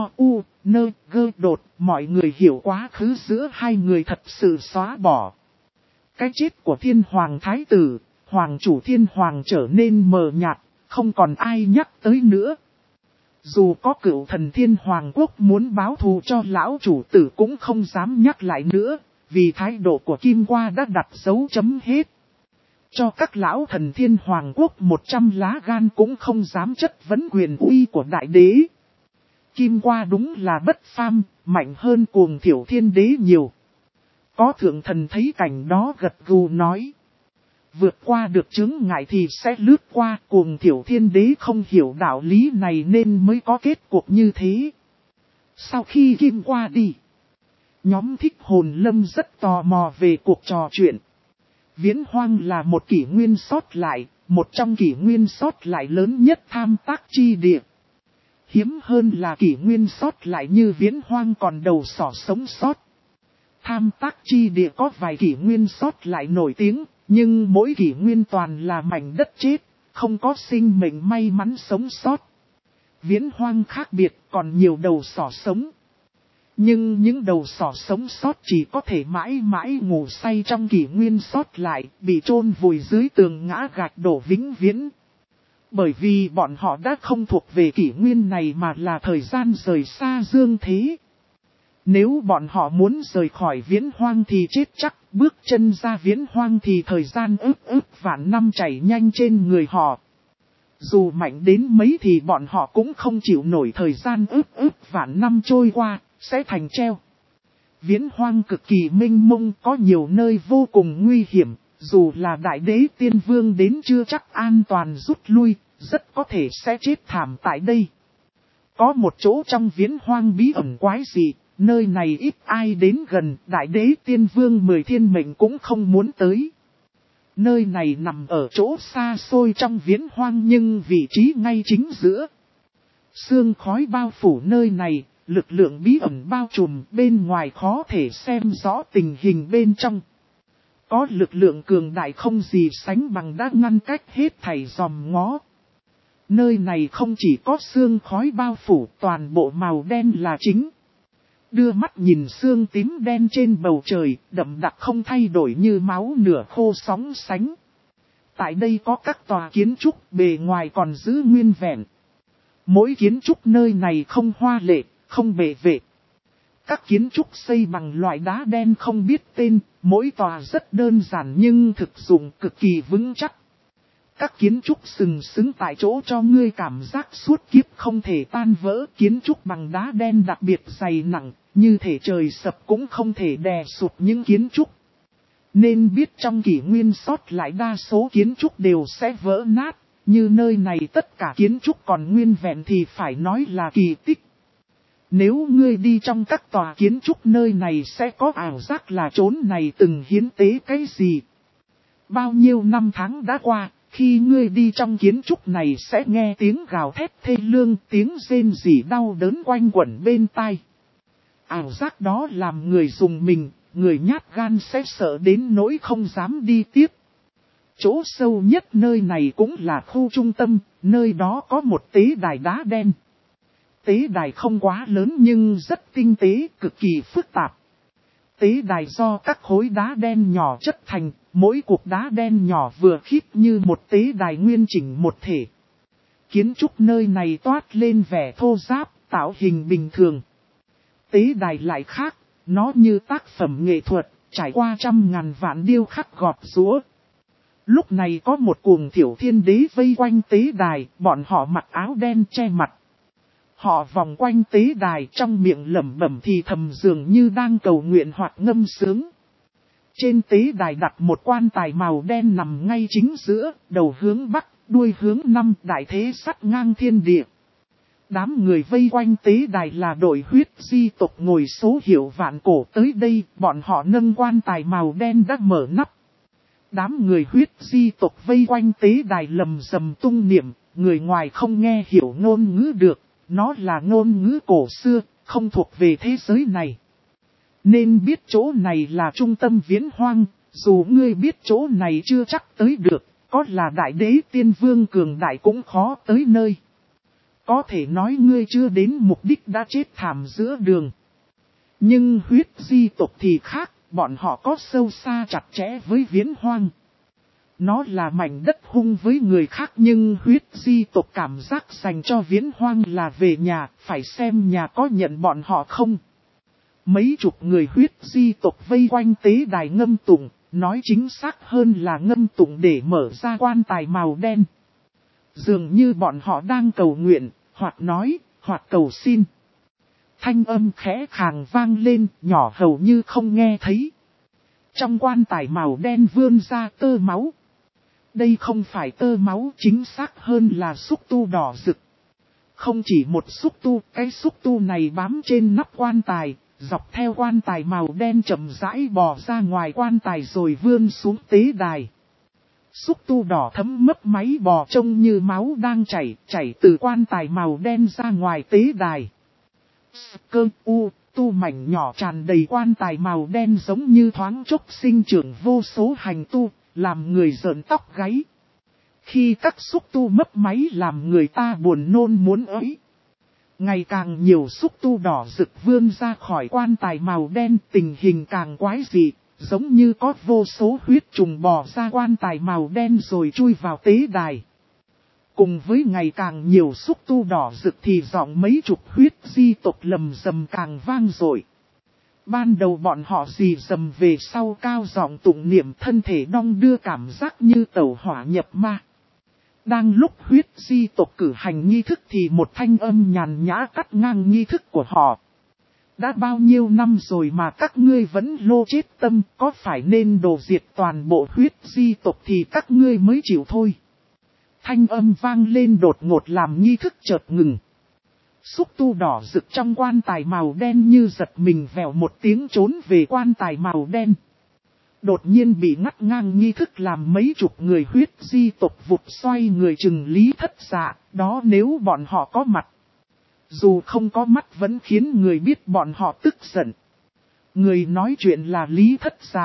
đột, mọi người hiểu quá khứ giữa hai người thật sự xóa bỏ. Cái chết của Thiên Hoàng Thái Tử, Hoàng chủ Thiên Hoàng trở nên mờ nhạt, không còn ai nhắc tới nữa. Dù có cửu thần Thiên Hoàng Quốc muốn báo thù cho lão chủ tử cũng không dám nhắc lại nữa, vì thái độ của Kim Qua đã đặt dấu chấm hết. Cho các lão thần Thiên Hoàng Quốc 100 lá gan cũng không dám chất vấn quyền uy của đại đế. Kim Qua đúng là bất phàm, mạnh hơn Cuồng Thiểu Thiên Đế nhiều. Có thượng thần thấy cảnh đó gật gù nói. Vượt qua được chướng ngại thì sẽ lướt qua, Cuồng Thiểu Thiên Đế không hiểu đạo lý này nên mới có kết cuộc như thế. Sau khi Kim Qua đi, nhóm Thích Hồn Lâm rất tò mò về cuộc trò chuyện. Viễn Hoang là một kỷ nguyên sót lại, một trong kỷ nguyên sót lại lớn nhất Tham Tác Chi Địa. Hiếm hơn là kỷ nguyên sót lại như Viễn Hoang còn đầu sỏ sống sót. Tham Tác Chi Địa có vài kỷ nguyên sót lại nổi tiếng, nhưng mỗi kỷ nguyên toàn là mảnh đất chết, không có sinh mệnh may mắn sống sót. Viễn Hoang khác biệt, còn nhiều đầu sỏ sống. Nhưng những đầu sỏ sống sót chỉ có thể mãi mãi ngủ say trong kỷ nguyên sót lại, bị chôn vùi dưới tường ngã gạch đổ vĩnh viễn. Bởi vì bọn họ đã không thuộc về kỷ nguyên này mà là thời gian rời xa dương thế. Nếu bọn họ muốn rời khỏi Viễn Hoang thì chết chắc, bước chân ra Viễn Hoang thì thời gian ức vạn năm chảy nhanh trên người họ. Dù mạnh đến mấy thì bọn họ cũng không chịu nổi thời gian ức vạn năm trôi qua, sẽ thành treo. Viễn Hoang cực kỳ mênh mông, có nhiều nơi vô cùng nguy hiểm, dù là đại đế tiên vương đến chưa chắc an toàn rút lui, rất có thể sẽ chết thảm tại đây. Có một chỗ trong Viễn Hoang bí ẩn quái dị, nơi này ít ai đến gần, đại đế tiên vương 10 thiên mệnh cũng không muốn tới. Nơi này nằm ở chỗ xa xôi trong Viễn Hoang nhưng vị trí ngay chính giữa. Sương khói bao phủ nơi này, lực lượng bí ẩn bao trùm, bên ngoài khó thể xem rõ tình hình bên trong. Có lực lượng cường đại không gì sánh bằng đã ngăn cách hết thảy dòm ngó. Nơi này không chỉ có sương khói bao phủ, toàn bộ màu đen là chính. Đưa mắt nhìn sương tím đen trên bầu trời, đậm đặc không thay đổi như máu nửa khô sóng sánh. Tại đây có các tòa kiến trúc bề ngoài còn giữ nguyên vẹn. Mỗi kiến trúc nơi này không hoa lệ, không bề vệ. Các kiến trúc xây bằng loại đá đen không biết tên, mỗi tòa rất đơn giản nhưng thực dụng cực kỳ vững chắc. Các kiến trúc sừng sững tại chỗ cho ngươi cảm giác suốt kiếp không thể tan vỡ. Kiến trúc bằng đá đen đặc biệt dày nặng, như thể trời sập cũng không thể đè sụp những kiến trúc. Nên biết trong kỷ nguyên sót lại đa số kiến trúc đều sẽ vỡ nát, như nơi này tất cả kiến trúc còn nguyên vẹn thì phải nói là kỳ tích. Nếu ngươi đi trong các tòa kiến trúc nơi này sẽ có ảo giác là chốn này từng hiến tế cái gì. Bao nhiêu năm tháng đã qua, khi ngươi đi trong kiến trúc này sẽ nghe tiếng gào thét thê lương, tiếng rên rỉ đau đớn quanh quẩn bên tai. Ảo giác đó làm người dùng mình, người nhát gan sẽ sợ đến nỗi không dám đi tiếp. Chỗ sâu nhất nơi này cũng là khu trung tâm, nơi đó có một tế đài đá đen. Tế đài không quá lớn nhưng rất tinh tế, cực kỳ phức tạp. Tế đài do các khối đá đen nhỏ chất thành, mỗi cục đá đen nhỏ vừa khít như một tế đài nguyên chỉnh một thể. Kiến trúc nơi này toát lên vẻ thô ráp, tạo hình bình thường. Tế đài lại khác, nó như tác phẩm nghệ thuật, trải qua trăm ngàn vạn điêu khắc gọt giũa. Lúc này có một cuồng thiểu thiên đế vây quanh tế đài, bọn họ mặc áo đen che mặt. Họ vòng quanh tế đài trong miệng lẩm bẩm thì thầm dường như đang cầu nguyện hoặc ngâm sướng. Trên tế đài đặt một quan tài màu đen nằm ngay chính giữa, đầu hướng bắc, đuôi hướng nam, đại thế sắt ngang thiên địa. Đám người vây quanh tế đài là đội huyết di tộc ngồi số hiệu vạn cổ tới đây, bọn họ nâng quan tài màu đen đã mở nắp. Đám người huyết di tộc vây quanh tế đài lầm rầm tung niệm, người ngoài không nghe hiểu ngôn ngữ được, nó là ngôn ngữ cổ xưa, không thuộc về thế giới này. Nên biết chỗ này là trung tâm viễn hoang, dù ngươi biết chỗ này chưa chắc tới được, có là đại đế tiên vương cường đại cũng khó tới nơi. Có thể nói ngươi chưa đến mục đích đã chết thảm giữa đường. Nhưng huyết di tộc thì khác, bọn họ có sâu xa chặt chẽ với viễn hoang. Nó là mảnh đất hung với người khác nhưng huyết di tộc cảm giác dành cho viễn hoang là về nhà, phải xem nhà có nhận bọn họ không. Mấy chục người huyết di tộc vây quanh tế đài ngâm tụng, nói chính xác hơn là ngâm tụng để mở ra quan tài màu đen. Dường như bọn họ đang cầu nguyện, hoặc nói, hoặc cầu xin. Thanh âm khẽ khàng vang lên, nhỏ hầu như không nghe thấy. Trong quan tài màu đen vươn ra tơ máu. Đây không phải tơ máu, chính xác hơn là xúc tu đỏ rực. Không chỉ một xúc tu, cái xúc tu này bám trên nắp quan tài, dọc theo quan tài màu đen chậm rãi bò ra ngoài quan tài rồi vươn xuống tế đài. Xúc tu đỏ thấm mấp máy bò trông như máu đang chảy từ quan tài màu đen ra ngoài tế đài. Cơ tu mảnh nhỏ tràn đầy quan tài màu đen giống như thoáng chốc sinh trưởng vô số hành tu, làm người rợn tóc gáy. Khi các xúc tu mấp máy làm người ta buồn nôn muốn ới. Ngày càng nhiều xúc tu đỏ rực vươn ra khỏi quan tài màu đen, tình hình càng quái dị, giống như có vô số huyết trùng bò ra quan tài màu đen rồi chui vào tế đài. Cùng với ngày càng nhiều xúc tu đỏ rực thì giọng mấy chục huyết di tộc lầm rầm càng vang dội. Ban đầu bọn họ rì rầm về sau cao giọng tụng niệm thân thể đong đưa cảm giác như tẩu hỏa nhập ma. Đang lúc huyết di tộc cử hành nghi thức thì một thanh âm nhàn nhã cắt ngang nghi thức của họ. Đã bao nhiêu năm rồi mà các ngươi vẫn lô chết tâm, có phải nên đổ diệt toàn bộ huyết di tộc thì các ngươi mới chịu thôi. Thanh âm vang lên đột ngột làm nghi thức chợt ngừng. Xúc tu đỏ rực trong quan tài màu đen như giật mình vèo một tiếng trốn về quan tài màu đen. Đột nhiên bị ngắt ngang nghi thức làm mấy chục người huyết di tộc vụt xoay người chừng Lý Thất Dạ, đó nếu bọn họ có mặt. Dù không có mắt vẫn khiến người biết bọn họ tức giận. Người nói chuyện là Lý Thất Dạ,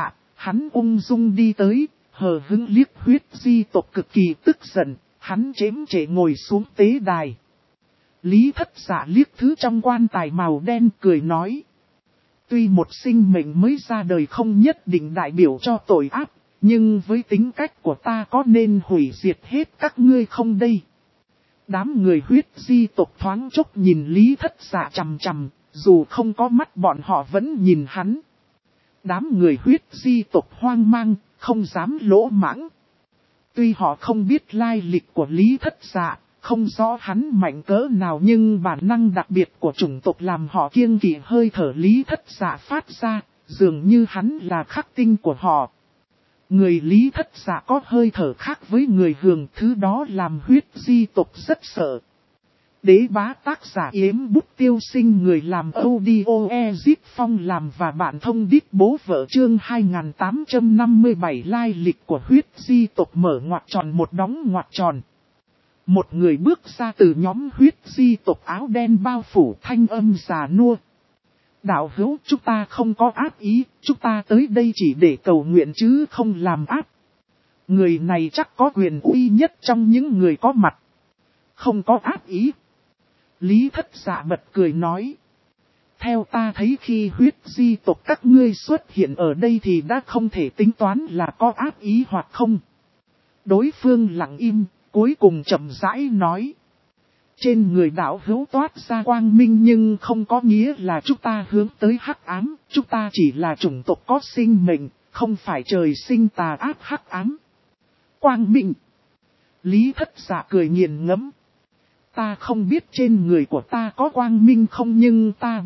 Hắn ung dung đi tới, hờ hững liếc huyết di tộc cực kỳ tức giận, hắn chém trệ ngồi xuống tế đài. Lý Thất Dạ liếc thứ trong quan tài màu đen cười nói. Tuy một sinh mệnh mới ra đời không nhất định đại biểu cho tội ác, nhưng với tính cách của ta có nên hủy diệt hết các ngươi không đây? Đám người huyết di tộc thoáng chốc nhìn Lý Thất Dạ chằm chằm, dù không có mắt bọn họ vẫn nhìn hắn. Đám người huyết di tộc hoang mang, không dám lỗ mãng. Tuy họ không biết lai lịch của Lý Thất Dạ, không rõ hắn mạnh cỡ nào, nhưng bản năng đặc biệt của chủng tộc làm họ kiêng kỵ hơi thở Lý Thất Dạ phát ra, dường như hắn là khắc tinh của họ. Người Lý Thất Dạ có hơi thở khác với người thường, thứ đó làm huyết di tộc rất sợ. Đế bá tác giả Yếm Bút Tiêu Sinh, người làm audio Ezip Phong làm và bạn thông đít bố vợ chương 2857 lai lịch của huyết di tộc mở ngoặc tròn một đóng ngoặc tròn. Một người bước ra từ nhóm huyết di tộc áo đen bao phủ, thanh âm già nua. Đạo hữu, chúng ta không có ác ý, chúng ta tới đây chỉ để cầu nguyện chứ không làm ác. Người này chắc có quyền uy nhất trong những người có mặt. Không có ác ý. Lý Thất Dạ bật cười nói. Theo ta thấy khi huyết di tộc các ngươi xuất hiện ở đây thì đã không thể tính toán là có ác ý hoặc không. Đối phương lặng im, cuối cùng chậm rãi nói. Trên người đạo hữu toát ra quang minh nhưng không có nghĩa là chúng ta hướng tới hắc ám, chúng ta chỉ là chủng tộc có sinh mệnh, không phải trời sinh tà ác hắc ám. Quang minh. Lý Thất Dạ cười nghiền ngẫm. Ta không biết trên người của ta có quang minh không, nhưng ta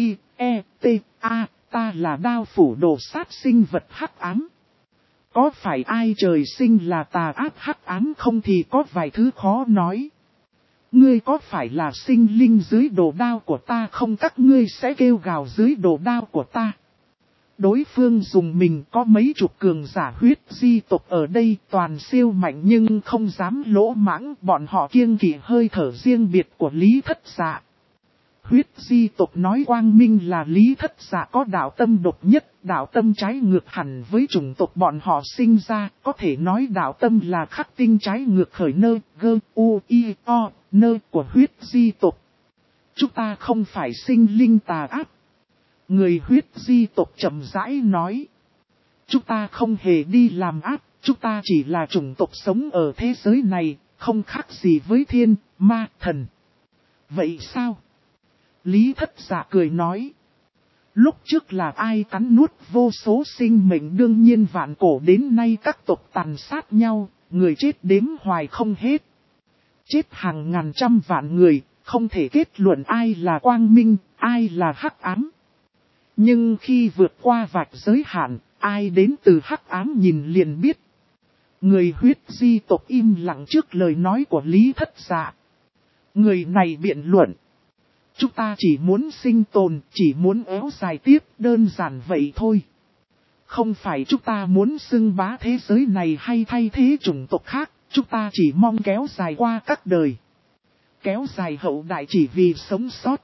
ta là đao phủ đồ sát sinh vật hắc ám. Có phải ai trời sinh là tà ác hắc ám không thì có vài thứ khó nói. Ngươi có phải là sinh linh dưới đồ đao của ta không, các ngươi sẽ kêu gào dưới đồ đao của ta. Đối phương dùng mình có mấy chục cường giả huyết di tộc ở đây, toàn siêu mạnh nhưng không dám lỗ mãng, bọn họ kiêng kỵ hơi thở riêng biệt của Lý Thất Dạ. Huyết di tộc nói quang minh là Lý Thất Dạ có đạo tâm độc nhất, đạo tâm trái ngược hẳn với chủng tộc bọn họ sinh ra, có thể nói đạo tâm là khắc tinh trái ngược khởi nơi của huyết di tộc. Chúng ta không phải sinh linh tà ác. Người huyết di tộc chậm rãi nói. Chúng ta không hề đi làm ác, chúng ta chỉ là chủng tộc sống ở thế giới này, không khác gì với thiên, ma, thần. Vậy sao? Lý Thất Dạ cười nói. Lúc trước là ai cắn nuốt vô số sinh mệnh, đương nhiên vạn cổ đến nay các tộc tàn sát nhau, người chết đếm hoài không hết. Chết hàng ngàn trăm vạn người, không thể kết luận ai là quang minh, ai là hắc ám. Nhưng khi vượt qua vạch giới hạn, ai đến từ hắc ám nhìn liền biết. Người huyết di tộc im lặng trước lời nói của Lý Thất Dạ. Người này biện luận. Chúng ta chỉ muốn sinh tồn, chỉ muốn éo dài tiếp, đơn giản vậy thôi. Không phải chúng ta muốn xưng bá thế giới này hay thay thế chủng tộc khác, chúng ta chỉ mong kéo dài qua các đời. Kéo dài hậu đại chỉ vì sống sót.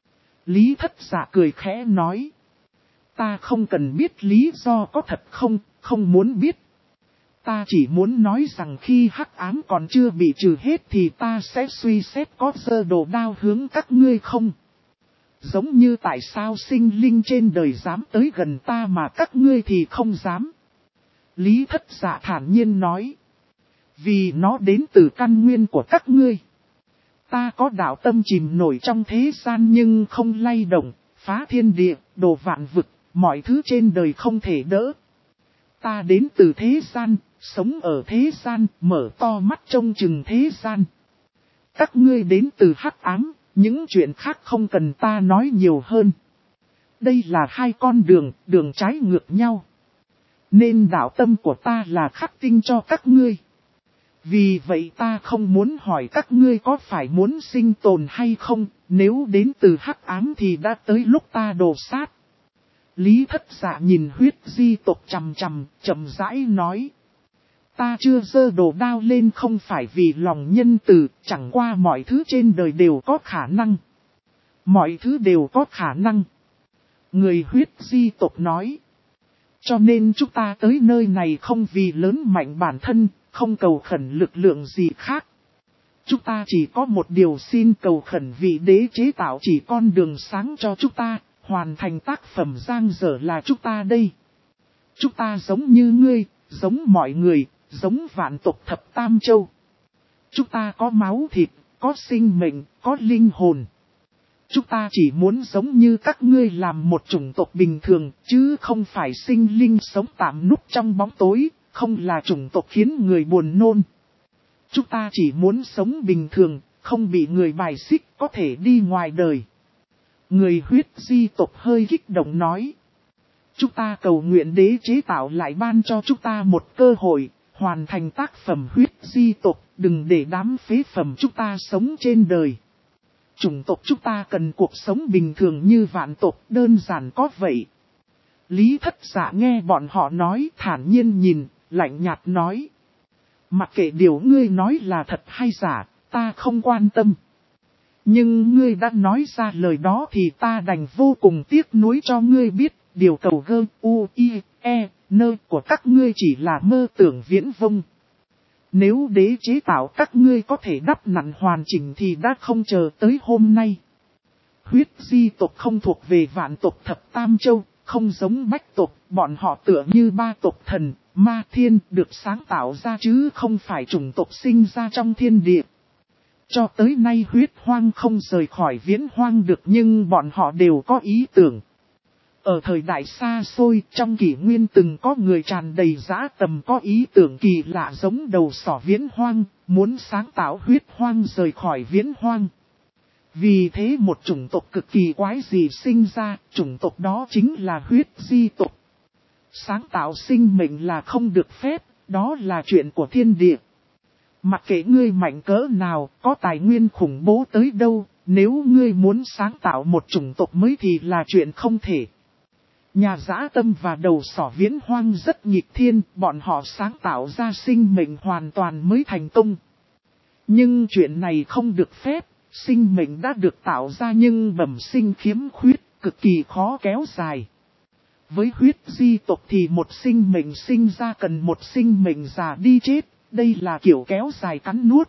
Lý Thất Dạ cười khẽ nói. Ta không cần biết lý do có thật không, không muốn biết. Ta chỉ muốn nói rằng khi hắc ám còn chưa bị trừ hết thì ta sẽ suy xét có giơ đồ đao hướng các ngươi không. Giống như tại sao sinh linh trên đời dám tới gần ta mà các ngươi thì không dám. Lý Thất Dạ thản nhiên nói. Vì nó đến từ căn nguyên của các ngươi. Ta có đạo tâm chìm nổi trong thế gian nhưng không lay động, phá thiên địa, đồ vạn vực, mọi thứ trên đời không thể đỡ. Ta đến từ thế gian, sống ở thế gian, mở to mắt trông chừng thế gian. Các ngươi đến từ hắc ám, những chuyện khác không cần ta nói nhiều hơn. Đây là hai con đường, đường trái ngược nhau. Nên đạo tâm của ta là khắc tinh cho các ngươi. Vì vậy ta không muốn hỏi các ngươi có phải muốn sinh tồn hay không, nếu đến từ hắc ám thì đã tới lúc ta đồ sát. Lý Thất Dạ nhìn huyết di tộc chằm chằm, chậm rãi nói. Ta chưa giơ đồ đao lên không phải vì lòng nhân từ, chẳng qua mọi thứ trên đời đều có khả năng. Mọi thứ đều có khả năng. Người huyết di tộc nói. Cho nên chúng ta tới nơi này không vì lớn mạnh bản thân, không cầu khẩn lực lượng gì khác. Chúng ta chỉ có một điều xin cầu khẩn vị đế chế tạo chỉ con đường sáng cho chúng ta, hoàn thành tác phẩm giang dở là chúng ta đây. Chúng ta giống như ngươi, giống mọi người, giống vạn tộc thập tam châu. Chúng ta có máu thịt, có sinh mệnh, có linh hồn. Chúng ta chỉ muốn giống như các ngươi làm một chủng tộc bình thường, chứ không phải sinh linh sống tạm núp trong bóng tối, không là chủng tộc khiến người buồn nôn. Chúng ta chỉ muốn sống bình thường, không bị người bài xích, có thể đi ngoài đời. Người huyết di tộc hơi kích động nói. Chúng ta cầu nguyện đế chế tạo lại ban cho chúng ta một cơ hội, hoàn thành tác phẩm huyết di tộc, đừng để đám phế phẩm chúng ta sống trên đời. Chủng tộc chúng ta cần cuộc sống bình thường như vạn tộc, đơn giản có vậy. Lý Thất Dạ nghe bọn họ nói, thản nhiên nhìn, lạnh nhạt nói. Mặc kệ điều ngươi nói là thật hay giả, ta không quan tâm. Nhưng ngươi đã nói ra lời đó thì ta đành vô cùng tiếc nuối cho ngươi biết, điều cầu gơ u i e nơ của các ngươi chỉ là mơ tưởng viễn vông. Nếu đế chế tạo các ngươi có thể đắp nặn hoàn chỉnh thì đã không chờ tới hôm nay. Huyết di tộc không thuộc về vạn tộc thập tam châu, không giống bách tộc, bọn họ tựa như ba tộc thần, ma thiên được sáng tạo ra chứ không phải chủng tộc sinh ra trong thiên địa. Cho tới nay huyết hoang không rời khỏi viễn hoang được nhưng bọn họ đều có ý tưởng. Ở thời đại xa xôi trong kỷ nguyên từng có người tràn đầy dã tầm có ý tưởng kỳ lạ giống đầu sỏ viễn hoang, muốn sáng tạo huyết hoang rời khỏi viễn hoang. Vì thế một chủng tộc cực kỳ quái dị sinh ra, chủng tộc đó chính là huyết di tộc. Sáng tạo sinh mệnh là không được phép, đó là chuyện của thiên địa. Mặc kệ ngươi mạnh cỡ nào, có tài nguyên khủng bố tới đâu, nếu ngươi muốn sáng tạo một chủng tộc mới thì là chuyện không thể. Nhà dã tâm và đầu sỏ viễn hoang rất nghịch thiên, bọn họ sáng tạo ra sinh mệnh hoàn toàn mới thành công. Nhưng chuyện này không được phép, sinh mệnh đã được tạo ra nhưng bẩm sinh khiếm khuyết, cực kỳ khó kéo dài. Với huyết di tộc thì một sinh mệnh sinh ra cần một sinh mệnh già đi chết, đây là kiểu kéo dài cắn nuốt.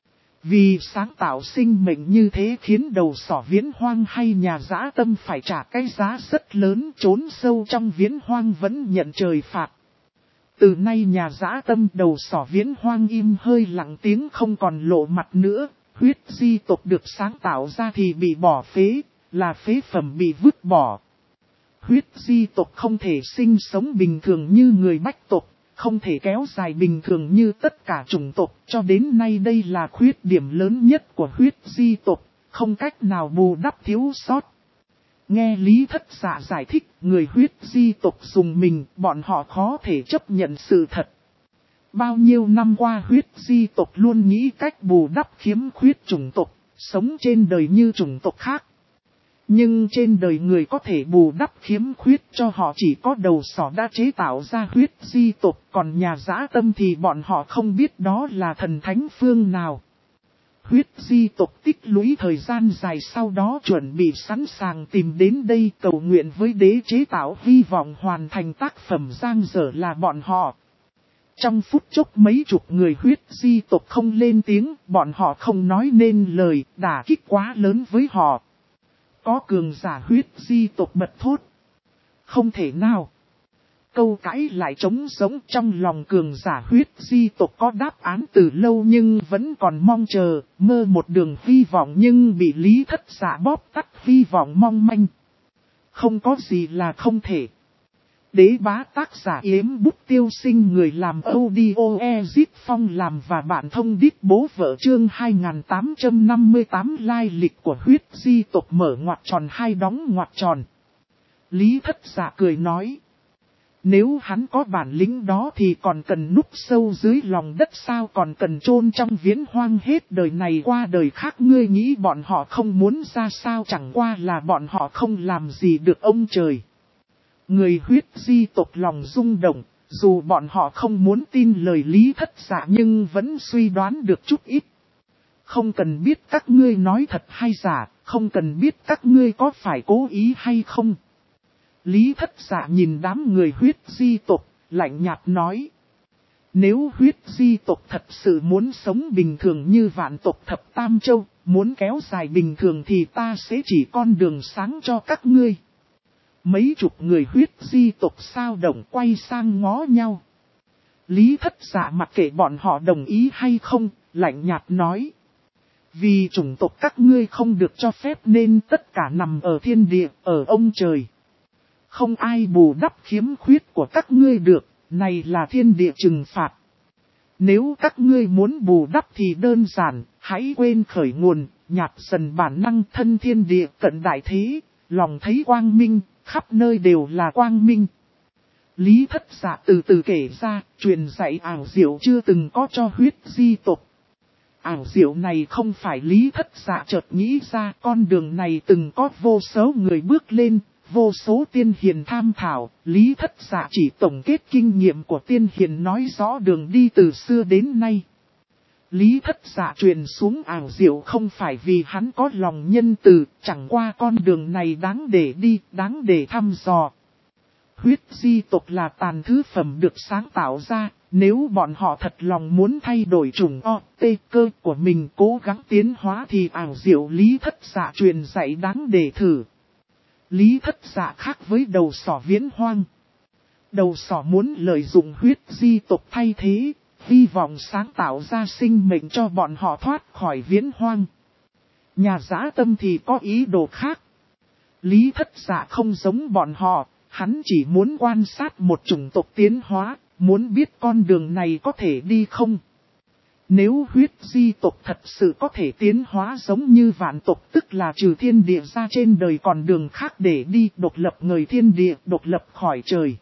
Vì sáng tạo sinh mệnh như thế khiến đầu sỏ viễn hoang hay nhà dã tâm phải trả cái giá rất lớn, trốn sâu trong viễn hoang vẫn nhận trời phạt. Từ nay nhà dã tâm đầu sỏ viễn hoang im hơi lặng tiếng không còn lộ mặt nữa, huyết di tộc được sáng tạo ra thì bị bỏ phế, là phế phẩm bị vứt bỏ. Huyết di tộc không thể sinh sống bình thường như người bách tộc, không thể kéo dài bình thường như tất cả chủng tộc, cho đến nay đây là khuyết điểm lớn nhất của huyết di tộc, không cách nào bù đắp thiếu sót. Nghe Lý Thất Dạ giải thích, người huyết di tộc dùng mình, bọn họ khó thể chấp nhận sự thật. Bao nhiêu năm qua huyết di tộc luôn nghĩ cách bù đắp khiếm khuyết chủng tộc, sống trên đời như chủng tộc khác. Nhưng trên đời người có thể bù đắp khiếm khuyết cho họ chỉ có đầu sỏ đã chế tạo ra huyết di tộc, còn nhà dã tâm thì bọn họ không biết đó là thần thánh phương nào. Huyết di tộc tích lũy thời gian dài sau đó chuẩn bị sẵn sàng tìm đến đây cầu nguyện với đế chế tạo hy vọng hoàn thành tác phẩm giang dở là bọn họ. Trong phút chốc mấy chục người huyết di tộc không lên tiếng, bọn họ không nói nên lời, đả kích quá lớn với họ. Có cường giả huyết di tộc bật thốt. Không thể nào. Câu cãi lại trống sống trong lòng cường giả huyết di tộc có đáp án từ lâu nhưng vẫn còn mong chờ, mơ một đường hy vọng nhưng bị Lý Thất Dạ bóp tắt hy vọng mong manh. Không có gì là không thể. Đế bá tác giả yếm bút tiêu sinh người làm audio Ezip Phong làm và bạn thông đít bố vợ chương 2858 lai lịch của huyết di tộc mở ngoặc tròn hai đóng ngoặc tròn. Lý Thất Dạ cười nói. Nếu hắn có bản lĩnh đó thì còn cần núp sâu dưới lòng đất sao còn cần chôn trong viễn hoang hết đời này qua đời khác ngươi nghĩ bọn họ không muốn ra sao chẳng qua là bọn họ không làm gì được ông trời. Người huyết di tộc lòng rung động, dù bọn họ không muốn tin lời Lý Thất Dạ nhưng vẫn suy đoán được chút ít. Không cần biết các ngươi nói thật hay giả, không cần biết các ngươi có phải cố ý hay không. Lý Thất Dạ nhìn đám người huyết di tộc, lạnh nhạt nói. Nếu huyết di tộc thật sự muốn sống bình thường như vạn tộc thập tam châu, muốn kéo dài bình thường thì ta sẽ chỉ con đường sáng cho các ngươi. Mấy chục người huyết di tộc sao động quay sang ngó nhau. Lý Thất Dạ mặc kệ bọn họ đồng ý hay không, lạnh nhạt nói. Vì chủng tộc các ngươi không được cho phép nên tất cả nằm ở thiên địa, ở ông trời. Không ai bù đắp khiếm khuyết của các ngươi được, này là thiên địa trừng phạt. Nếu các ngươi muốn bù đắp thì đơn giản, hãy quên khởi nguồn, nhạt dần bản năng thân thiên địa cận đại thế, lòng thấy quang minh, khắp nơi đều là quang minh. Lý Thất Dạ từ từ kể ra, truyền dạy ảo diệu chưa từng có cho huyết di tộc. Ảo diệu này không phải Lý Thất Dạ chợt nghĩ ra, con đường này từng có vô số người bước lên, vô số tiên hiền tham thảo, Lý Thất Dạ chỉ tổng kết kinh nghiệm của tiên hiền nói rõ đường đi từ xưa đến nay. Lý Thất Dạ truyền xuống ảo diệu không phải vì hắn có lòng nhân từ, chẳng qua con đường này đáng để đi, đáng để thăm dò. Huyết di tộc là tàn thứ phẩm được sáng tạo ra, nếu bọn họ thật lòng muốn thay đổi chủng cơ của mình cố gắng tiến hóa thì ảo diệu Lý Thất Dạ truyền dạy đáng để thử. Lý Thất Dạ khác với đầu sỏ Viễn Hoang. Đầu sỏ muốn lợi dụng huyết di tộc thay thế, hy vọng sáng tạo ra sinh mệnh cho bọn họ thoát khỏi Viễn Hoang. Nhà Dã Tâm thì có ý đồ khác. Lý Thất Dạ không giống bọn họ, hắn chỉ muốn quan sát một chủng tộc tiến hóa, muốn biết con đường này có thể đi không. Nếu huyết di tộc thật sự có thể tiến hóa giống như vạn tộc, tức là trừ thiên địa ra trên đời còn đường khác để đi, độc lập người thiên địa, độc lập khỏi trời.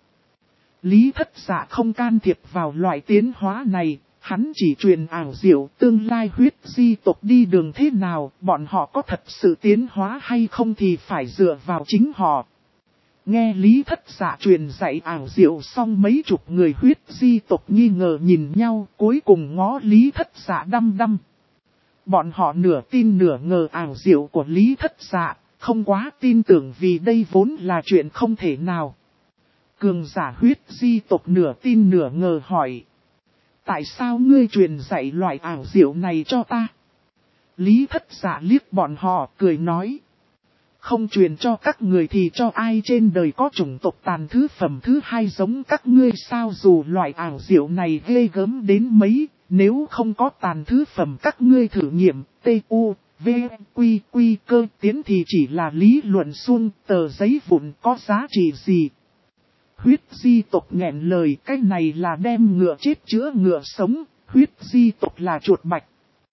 Lý Thất Dạ không can thiệp vào loại tiến hóa này, hắn chỉ truyền ảo diệu tương lai huyết di tộc đi đường thế nào, bọn họ có thật sự tiến hóa hay không thì phải dựa vào chính họ. Nghe Lý Thất Dạ truyền dạy ảo diệu xong mấy chục người huyết di tộc nghi ngờ nhìn nhau, cuối cùng ngó Lý Thất Dạ đăm đăm. Bọn họ nửa tin nửa ngờ ảo diệu của Lý Thất Dạ, không quá tin tưởng vì đây vốn là chuyện không thể nào. Cường giả huyết di tộc nửa tin nửa ngờ hỏi. Tại sao ngươi truyền dạy loại ảo diệu này cho ta? Lý Thất Dạ liếc bọn họ cười nói. Không truyền cho các người thì cho ai trên đời có chủng tộc tàn thứ phẩm thứ hai giống các ngươi sao, dù loại ảo diệu này ghê gớm đến mấy, nếu không có tàn thứ phẩm các ngươi thử nghiệm, T.U. V. Quy cơ tiến thì chỉ là lý luận suông, tờ giấy vụn có giá trị gì. Huyết di tộc nghẹn lời, cái này là đem ngựa chết chữa ngựa sống, huyết di tộc là chuột bạch.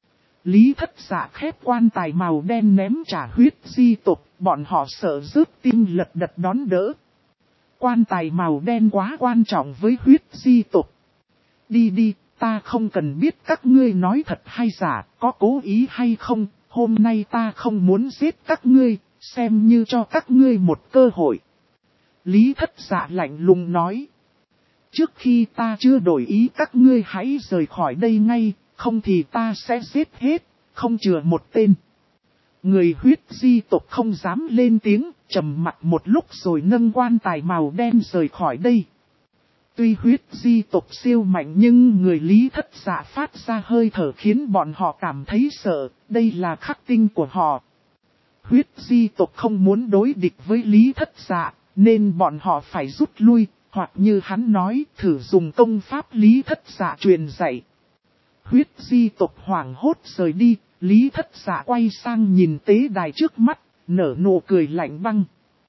Lý Thất Dạ khép quan tài màu đen ném trả huyết di tộc, bọn họ sợ rớt tim lật đật đón đỡ. Quan tài màu đen quá quan trọng với huyết di tộc. Đi đi, ta không cần biết các ngươi nói thật hay giả, có cố ý hay không, hôm nay ta không muốn giết các ngươi, xem như cho các ngươi một cơ hội. Lý Thất Dạ lạnh lùng nói. Trước khi ta chưa đổi ý các ngươi hãy rời khỏi đây ngay, không thì ta sẽ giết hết, không chừa một tên. Người huyết di tộc không dám lên tiếng, trầm mặc một lúc rồi nâng quan tài màu đen rời khỏi đây. Tuy huyết di tộc siêu mạnh nhưng người Lý Thất Dạ phát ra hơi thở khiến bọn họ cảm thấy sợ, đây là khắc tinh của họ. Huyết di tộc không muốn đối địch với Lý Thất Dạ, nên bọn họ phải rút lui, hoặc như hắn nói, thử dùng công pháp Lý Thất Dạ truyền dạy. Huyết di tộc hoảng hốt rời đi, Lý Thất Dạ quay sang nhìn tế đài trước mắt, nở nụ cười lạnh băng.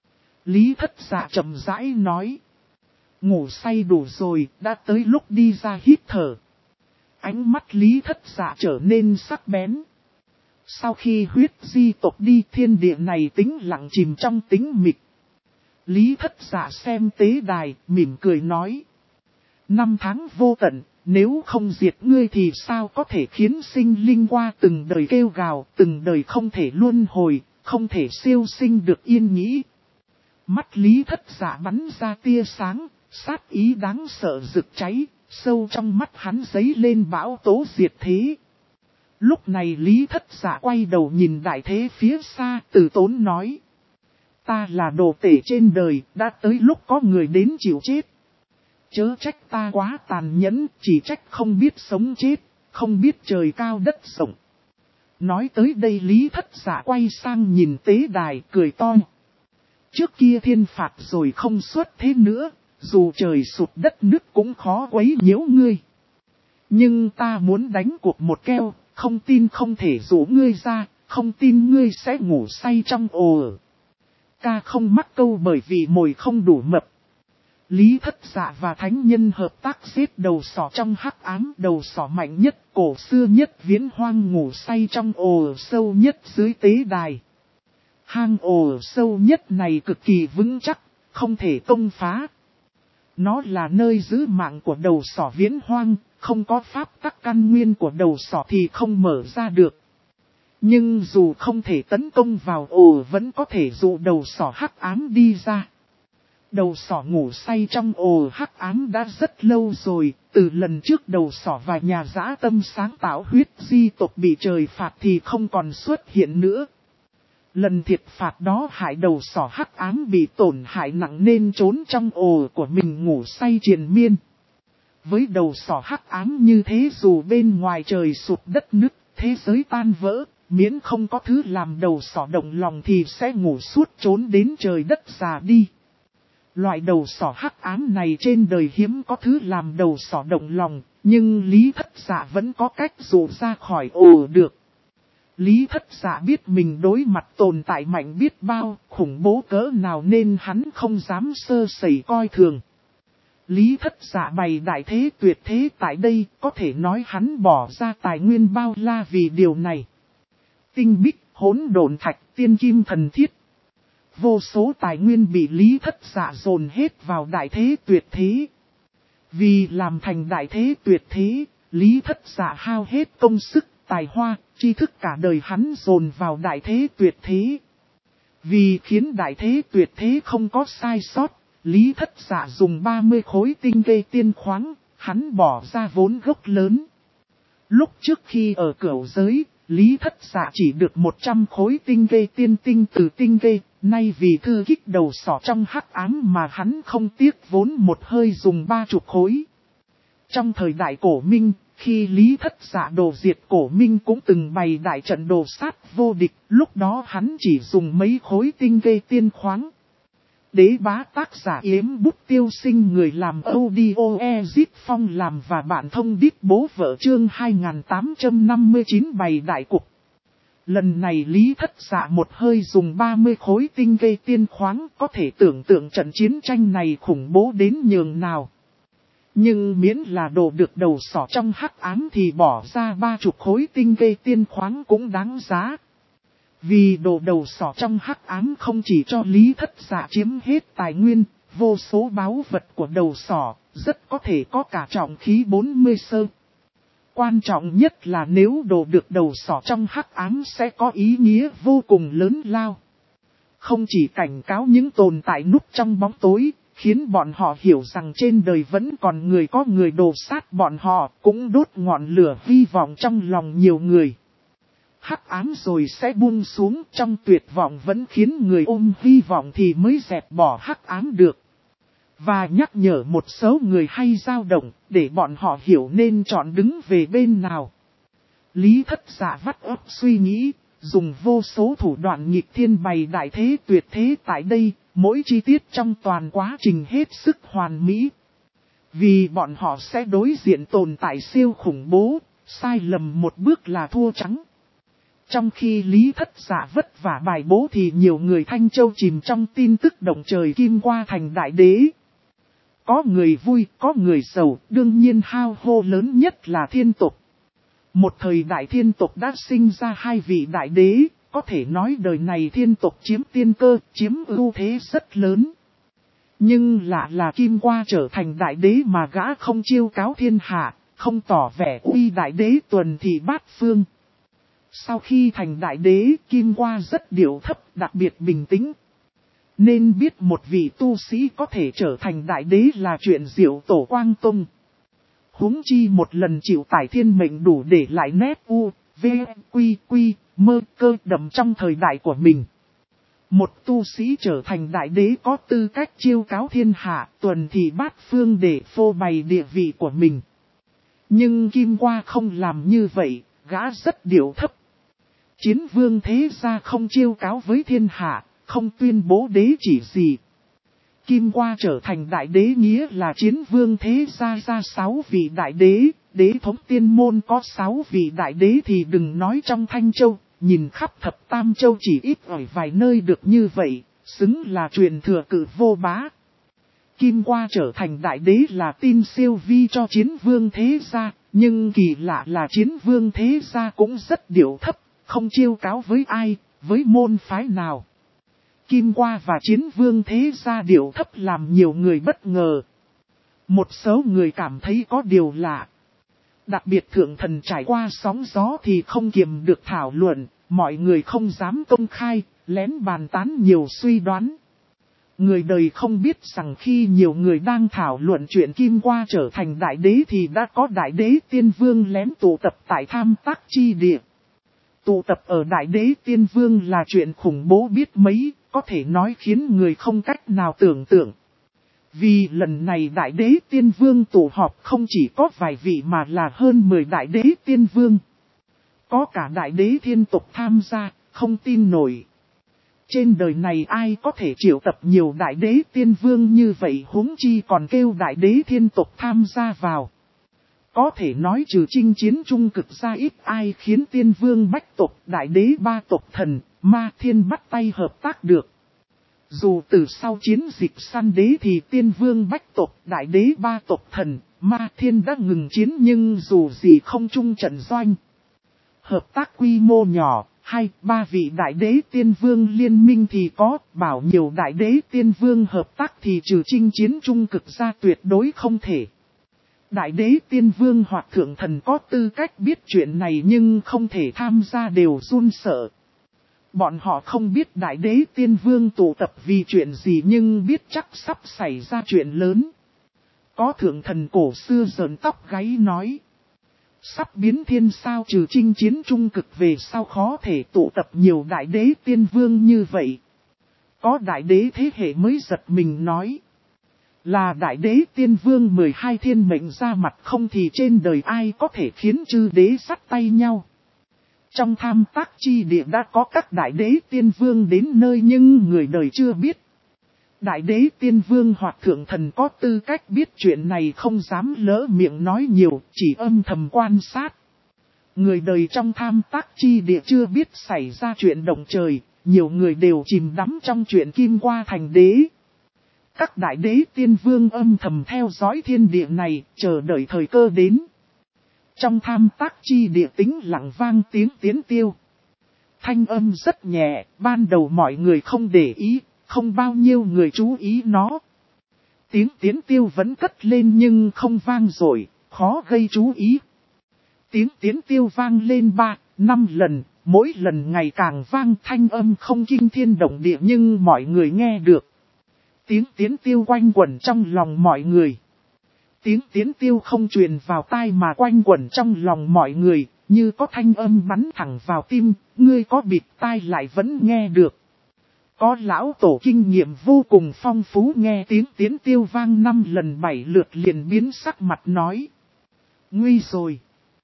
Lý Thất Dạ chậm rãi nói. Ngủ say đủ rồi, đã tới lúc đi ra hít thở. Ánh mắt Lý Thất Dạ trở nên sắc bén. Sau khi huyết di tộc đi, thiên địa này tĩnh lặng chìm trong tĩnh mịch. Lý Thất Dạ xem tế đài, mỉm cười nói. 5 tháng vô tận, nếu không diệt ngươi thì sao có thể khiến sinh linh qua từng đời kêu gào, từng đời không thể luân hồi, không thể siêu sinh được yên nhĩ. Mắt Lý Thất Dạ bắn ra tia sáng, sát ý đáng sợ rực cháy, sâu trong mắt hắn giấy lên bão tố diệt thế. Lúc này Lý Thất Dạ quay đầu nhìn đại thế phía xa, từ tốn nói. Ta là đồ tể trên đời, đã tới lúc có người đến chịu chết. Chớ trách ta quá tàn nhẫn, chỉ trách không biết sống chết, không biết trời cao đất rộng. Nói tới đây Lý Thất Dạ quay sang nhìn tế đài cười to. Trước kia thiên phạt rồi không xuất thế nữa, dù trời sụt đất nứt cũng khó quấy nhiễu ngươi. Nhưng ta muốn đánh cuộc một keo, không tin không thể rủ ngươi ra, không tin ngươi sẽ ngủ say trong ồ. Ca không mắc câu bởi vì mồi không đủ mập. Lý Thất Dạ và thánh nhân hợp tác xếp đầu sỏ trong hắc ám, đầu sỏ mạnh nhất, cổ xưa nhất Viễn Hoang ngủ say trong ồ sâu nhất dưới tế đài. Hang ồ sâu nhất này cực kỳ vững chắc, không thể công phá. Nó là nơi giữ mạng của đầu sỏ Viễn Hoang, không có pháp tắc căn nguyên của đầu sỏ thì không mở ra được. Nhưng dù không thể tấn công vào ồ vẫn có thể dụ đầu sỏ hắc ám đi ra. Đầu sỏ ngủ say trong ồ hắc ám đã rất lâu rồi, từ lần trước đầu sỏ và nhà dã tâm sáng tạo huyết di tộc bị trời phạt thì không còn xuất hiện nữa. Lần thiệt phạt đó hại đầu sỏ hắc ám bị tổn hại nặng nên trốn trong ồ của mình ngủ say triền miên. Với đầu sỏ hắc ám như thế dù bên ngoài trời sụt đất nứt, thế giới tan vỡ, miễn không có thứ làm đầu sỏ động lòng thì sẽ ngủ suốt trốn đến trời đất già đi. Loại đầu sỏ hắc ám này trên đời hiếm có thứ làm đầu sỏ động lòng, nhưng Lý Thất Dạ vẫn có cách dụ ra khỏi ồ được. Lý Thất Dạ biết mình đối mặt tồn tại mạnh biết bao, khủng bố cỡ nào nên hắn không dám sơ sẩy coi thường. Lý Thất Dạ bày đại thế tuyệt thế tại đây, có thể nói hắn bỏ ra tài nguyên bao la vì điều này. Tinh bích, hỗn độn thạch, tiên kim thần thiết. Vô số tài nguyên bị Lý Thất Dạ dồn hết vào đại thế tuyệt thế. Vì làm thành đại thế tuyệt thế, Lý Thất Dạ hao hết công sức, tài hoa, tri thức cả đời hắn dồn vào đại thế tuyệt thế. Vì khiến đại thế tuyệt thế không có sai sót, Lý Thất Dạ dùng 30 khối tinh gây tiên khoáng, hắn bỏ ra vốn gốc lớn. Lúc trước khi ở cửu giới, Lý Thất Dạ chỉ được 100 khối tinh gây tiên tinh từ tinh gây, nay vì thư kích đầu sỏ trong hắc ám mà hắn không tiếc vốn một hơi dùng 30 khối. Trong thời đại cổ minh, khi Lý Thất Dạ đồ diệt cổ minh cũng từng bày đại trận đồ sát vô địch, lúc đó hắn chỉ dùng mấy khối tinh gây tiên khoáng. Đế bá tác giả Yếm Bút Tiêu Sinh người làm audio Ezip Phong làm và bạn thông điệp bố vợ chương 2859 bày đại cục. Lần này Lý Thất Dạ một hơi dùng 30 khối tinh gây tiên khoáng, có thể tưởng tượng trận chiến tranh này khủng bố đến nhường nào. Nhưng miễn là đồ được đầu sỏ trong hắc ám thì bỏ ra 30 khối tinh gây tiên khoáng cũng đáng giá. Vì đồ đầu sỏ trong hắc ám không chỉ cho Lý Thất Dạ chiếm hết tài nguyên, vô số báu vật của đầu sỏ, rất có thể có cả trọng khí 40 sơ. Quan trọng nhất là nếu đồ được đầu sỏ trong hắc ám sẽ có ý nghĩa vô cùng lớn lao. Không chỉ cảnh cáo những tồn tại núp trong bóng tối, khiến bọn họ hiểu rằng trên đời vẫn còn người có người đồ sát bọn họ, cũng đốt ngọn lửa hy vọng trong lòng nhiều người. Hắc ám rồi sẽ buông xuống, trong tuyệt vọng vẫn khiến người ôm hy vọng thì mới dẹp bỏ hắc ám được. Và nhắc nhở một số người hay dao động, để bọn họ hiểu nên chọn đứng về bên nào. Lý Thất Dạ vắt óc suy nghĩ, dùng vô số thủ đoạn nghịch thiên bày đại thế tuyệt thế tại đây, mỗi chi tiết trong toàn quá trình hết sức hoàn mỹ. Vì bọn họ sẽ đối diện tồn tại siêu khủng bố, sai lầm một bước là thua trắng. Trong khi Lý Thất Dạ vất vả bài bố thì nhiều người Thanh Châu chìm trong tin tức động trời kim qua thành đại đế. Có người vui, có người sầu, đương nhiên hao hô lớn nhất là thiên tộc. Một thời đại thiên tộc đã sinh ra hai vị đại đế, có thể nói đời này thiên tộc chiếm tiên cơ, chiếm ưu thế rất lớn. Nhưng lạ là Kim Qua trở thành đại đế mà gã không chiêu cáo thiên hạ, không tỏ vẻ uy đại đế tuần thị bát phương. Sau khi thành đại đế, Kim Qua rất điệu thấp, đặc biệt bình tĩnh. Nên biết một vị tu sĩ có thể trở thành đại đế là chuyện diệu tổ Quang Tông. Huống chi một lần chịu tải thiên mệnh đủ để lại nét u, v, quy, mơ cơ đậm trong thời đại của mình. Một tu sĩ trở thành đại đế có tư cách chiêu cáo thiên hạ, tuần thì bát phương để phô bày địa vị của mình. Nhưng Kim Qua không làm như vậy, gã rất điệu thấp. Chiến vương thế gia không chiêu cáo với thiên hạ, không tuyên bố đế chỉ gì. Kim Qua trở thành đại đế nghĩa là chiến vương thế gia ra 6 vị đại đế, đế thống tiên môn có 6 vị đại đế thì đừng nói trong Thanh Châu, nhìn khắp thập Tam Châu chỉ ít ỏi vài nơi được như vậy, xứng là truyền thừa cử vô bá. Kim Qua trở thành đại đế là tin siêu vi cho chiến vương thế gia, nhưng kỳ lạ là chiến vương thế gia cũng rất điệu thấp, không chiêu cáo với ai, với môn phái nào. Kim Qua và chiến vương thế gia điệu thấp làm nhiều người bất ngờ. Một số người cảm thấy có điều lạ. Đặc biệt thượng thần trải qua sóng gió thì không kiềm được thảo luận, mọi người không dám công khai, lén bàn tán nhiều suy đoán. Người đời không biết rằng khi nhiều người đang thảo luận chuyện Kim Qua trở thành đại đế thì đã có đại đế tiên vương lén tụ tập tại Tham Tác Chi Địa. Tụ tập ở đại đế tiên vương là chuyện khủng bố biết mấy, có thể nói khiến người không cách nào tưởng tượng. Vì lần này đại đế tiên vương tụ họp không chỉ có vài vị mà là hơn 10 đại đế tiên vương. Có cả đại đế thiên tộc tham gia, không tin nổi. Trên đời này ai có thể triệu tập nhiều đại đế tiên vương như vậy huống chi còn kêu đại đế thiên tộc tham gia vào. Có thể nói trừ chinh chiến trung cực ra ít ai khiến tiên vương bách tộc, đại đế ba tộc thần, ma thiên bắt tay hợp tác được. Dù từ sau chiến dịch săn đế thì tiên vương bách tộc, đại đế ba tộc thần, ma thiên đã ngừng chiến nhưng dù gì không chung trận doanh. Hợp tác quy mô nhỏ, 2-3 vị đại đế tiên vương liên minh thì có, bảo nhiều đại đế tiên vương hợp tác thì trừ chinh chiến trung cực ra tuyệt đối không thể. Đại đế tiên vương hoặc thượng thần có tư cách biết chuyện này nhưng không thể tham gia đều run sợ. Bọn họ không biết đại đế tiên vương tụ tập vì chuyện gì nhưng biết chắc sắp xảy ra chuyện lớn. Có thượng thần cổ xưa giỡn tóc gáy nói. Sắp biến thiên sao trừ chinh chiến trung cực về sao khó thể tụ tập nhiều đại đế tiên vương như vậy. Có đại đế thế hệ mới giật mình nói. Là đại đế tiên vương 12 thiên mệnh ra mặt không thì trên đời ai có thể khiến chư đế sắt tay nhau. Trong Tham Tác Chi Địa đã có các đại đế tiên vương đến nơi nhưng người đời chưa biết. Đại đế tiên vương hoặc thượng thần có tư cách biết chuyện này không dám lỡ miệng nói nhiều, chỉ âm thầm quan sát. Người đời trong Tham Tác Chi Địa chưa biết xảy ra chuyện động trời, nhiều người đều chìm đắm trong chuyện Kim Qua thành đế. Các đại đế tiên vương âm thầm theo dõi thiên địa này, chờ đợi thời cơ đến. Trong Tham Tác Chi Địa tĩnh lặng vang tiếng tiến tiêu. Thanh âm rất nhẹ, ban đầu mọi người không để ý, không bao nhiêu người chú ý nó. Tiếng tiến tiêu vẫn cất lên nhưng không vang rồi, khó gây chú ý. Tiếng tiến tiêu vang lên 3-5 lần, mỗi lần ngày càng vang thanh âm không kinh thiên động địa nhưng mọi người nghe được. Tiếng tiến tiêu quanh quẩn trong lòng mọi người. Tiếng tiến tiêu không truyền vào tai mà quanh quẩn trong lòng mọi người, như có thanh âm bắn thẳng vào tim, ngươi có bịt tai lại vẫn nghe được. Có lão tổ kinh nghiệm vô cùng phong phú nghe tiếng tiến tiêu vang 5 lần 7 lượt liền biến sắc mặt nói. Nguy rồi.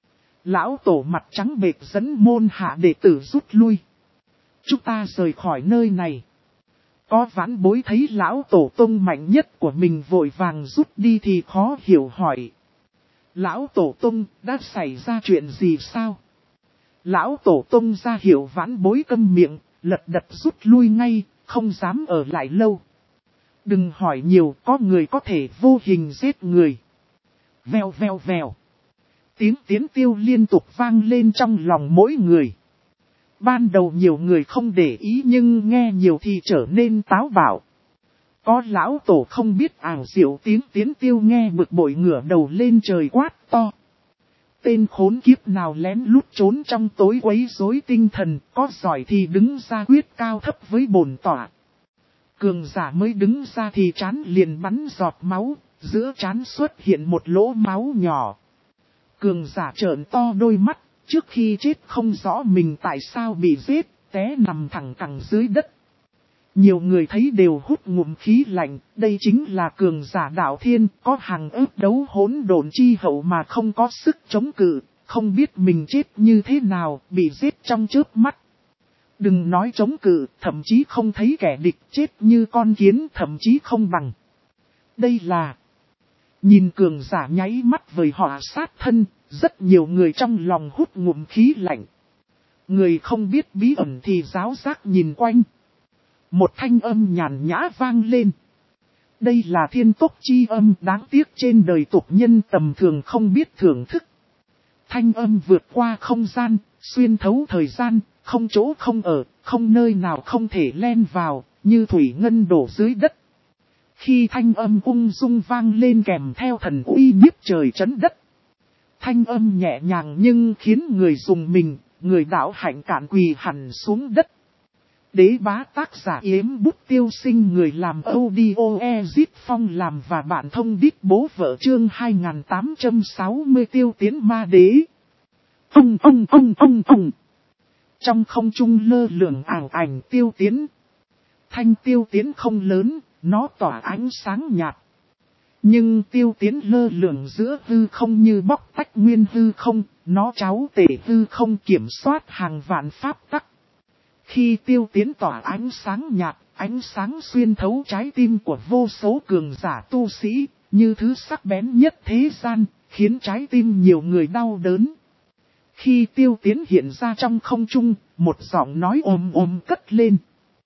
Lão tổ mặt trắng bệch dẫn môn hạ đệ tử rút lui. Chúng ta rời khỏi nơi này. Có vãn bối thấy lão tổ tông mạnh nhất của mình vội vàng rút đi thì khó hiểu hỏi. Lão tổ tông đã xảy ra chuyện gì sao? Lão tổ tông ra hiểu vãn bối câm miệng, lật đật rút lui ngay, không dám ở lại lâu. Đừng hỏi nhiều, có người có thể vô hình giết người. Vèo vèo vèo. Tiếng tiến tiêu liên tục vang lên trong lòng mỗi người. Ban đầu nhiều người không để ý nhưng nghe nhiều thì trở nên táo bạo. Có lão tổ không biết ảo diệu tiếng tiến tiêu nghe bực bội ngửa đầu lên trời quát to. Tên khốn kiếp nào lén lút trốn trong tối quấy rối tinh thần, có giỏi thì đứng ra quyết cao thấp với bổn tọa. Cường giả mới đứng ra thì trán liền bắn giọt máu, giữa trán xuất hiện một lỗ máu nhỏ. Cường giả trợn to đôi mắt, trước khi chết không rõ mình tại sao bị giết, té nằm thẳng cẳng dưới đất. Nhiều người thấy đều hút ngụm khí lạnh, đây chính là cường giả đạo thiên, có hàng ước đấu hỗn độn chi hậu mà không có sức chống cự, không biết mình chết như thế nào, bị giết trong chớp mắt. Đừng nói chống cự, thậm chí không thấy kẻ địch chết như con kiến, thậm chí không bằng. Đây là nhìn cường giả nháy mắt với họ sát thân, rất nhiều người trong lòng hút ngụm khí lạnh. Người không biết bí ẩn thì giáo giác nhìn quanh. Một thanh âm nhàn nhã vang lên. Đây là thiên tốc chi âm, đáng tiếc trên đời tục nhân tầm thường không biết thưởng thức. Thanh âm vượt qua không gian, xuyên thấu thời gian, không chỗ không ở, không nơi nào không thể len vào, như thủy ngân đổ dưới đất. Khi thanh âm ung dung vang lên kèm theo thần uy nhiếp trời chấn đất. Thanh âm nhẹ nhàng nhưng khiến người dùng mình, người đạo hạnh cạn quỳ hẳn xuống đất. Đế bá tác giả Yếm Bút Tiêu Sinh, người làm audio Ezip Phong làm và bạn thông đít bố vợ chương 2860 Tiêu Tiến Ma Đế. Ông. Trong không trung lơ lửng ảo ảnh Tiêu Tiến. Thanh Tiêu Tiến không lớn, nó tỏa ánh sáng nhạt. Nhưng Tiêu Tiến lơ lửng giữa hư không như bóc tách nguyên hư không, nó tráo tể hư không kiểm soát hàng vạn pháp tắc. Khi Tiêu Tiến tỏa ánh sáng nhạt, ánh sáng xuyên thấu trái tim của vô số cường giả tu sĩ, như thứ sắc bén nhất thế gian, khiến trái tim nhiều người đau đớn. Khi Tiêu Tiến hiện ra trong không trung, một giọng nói ồm cất lên.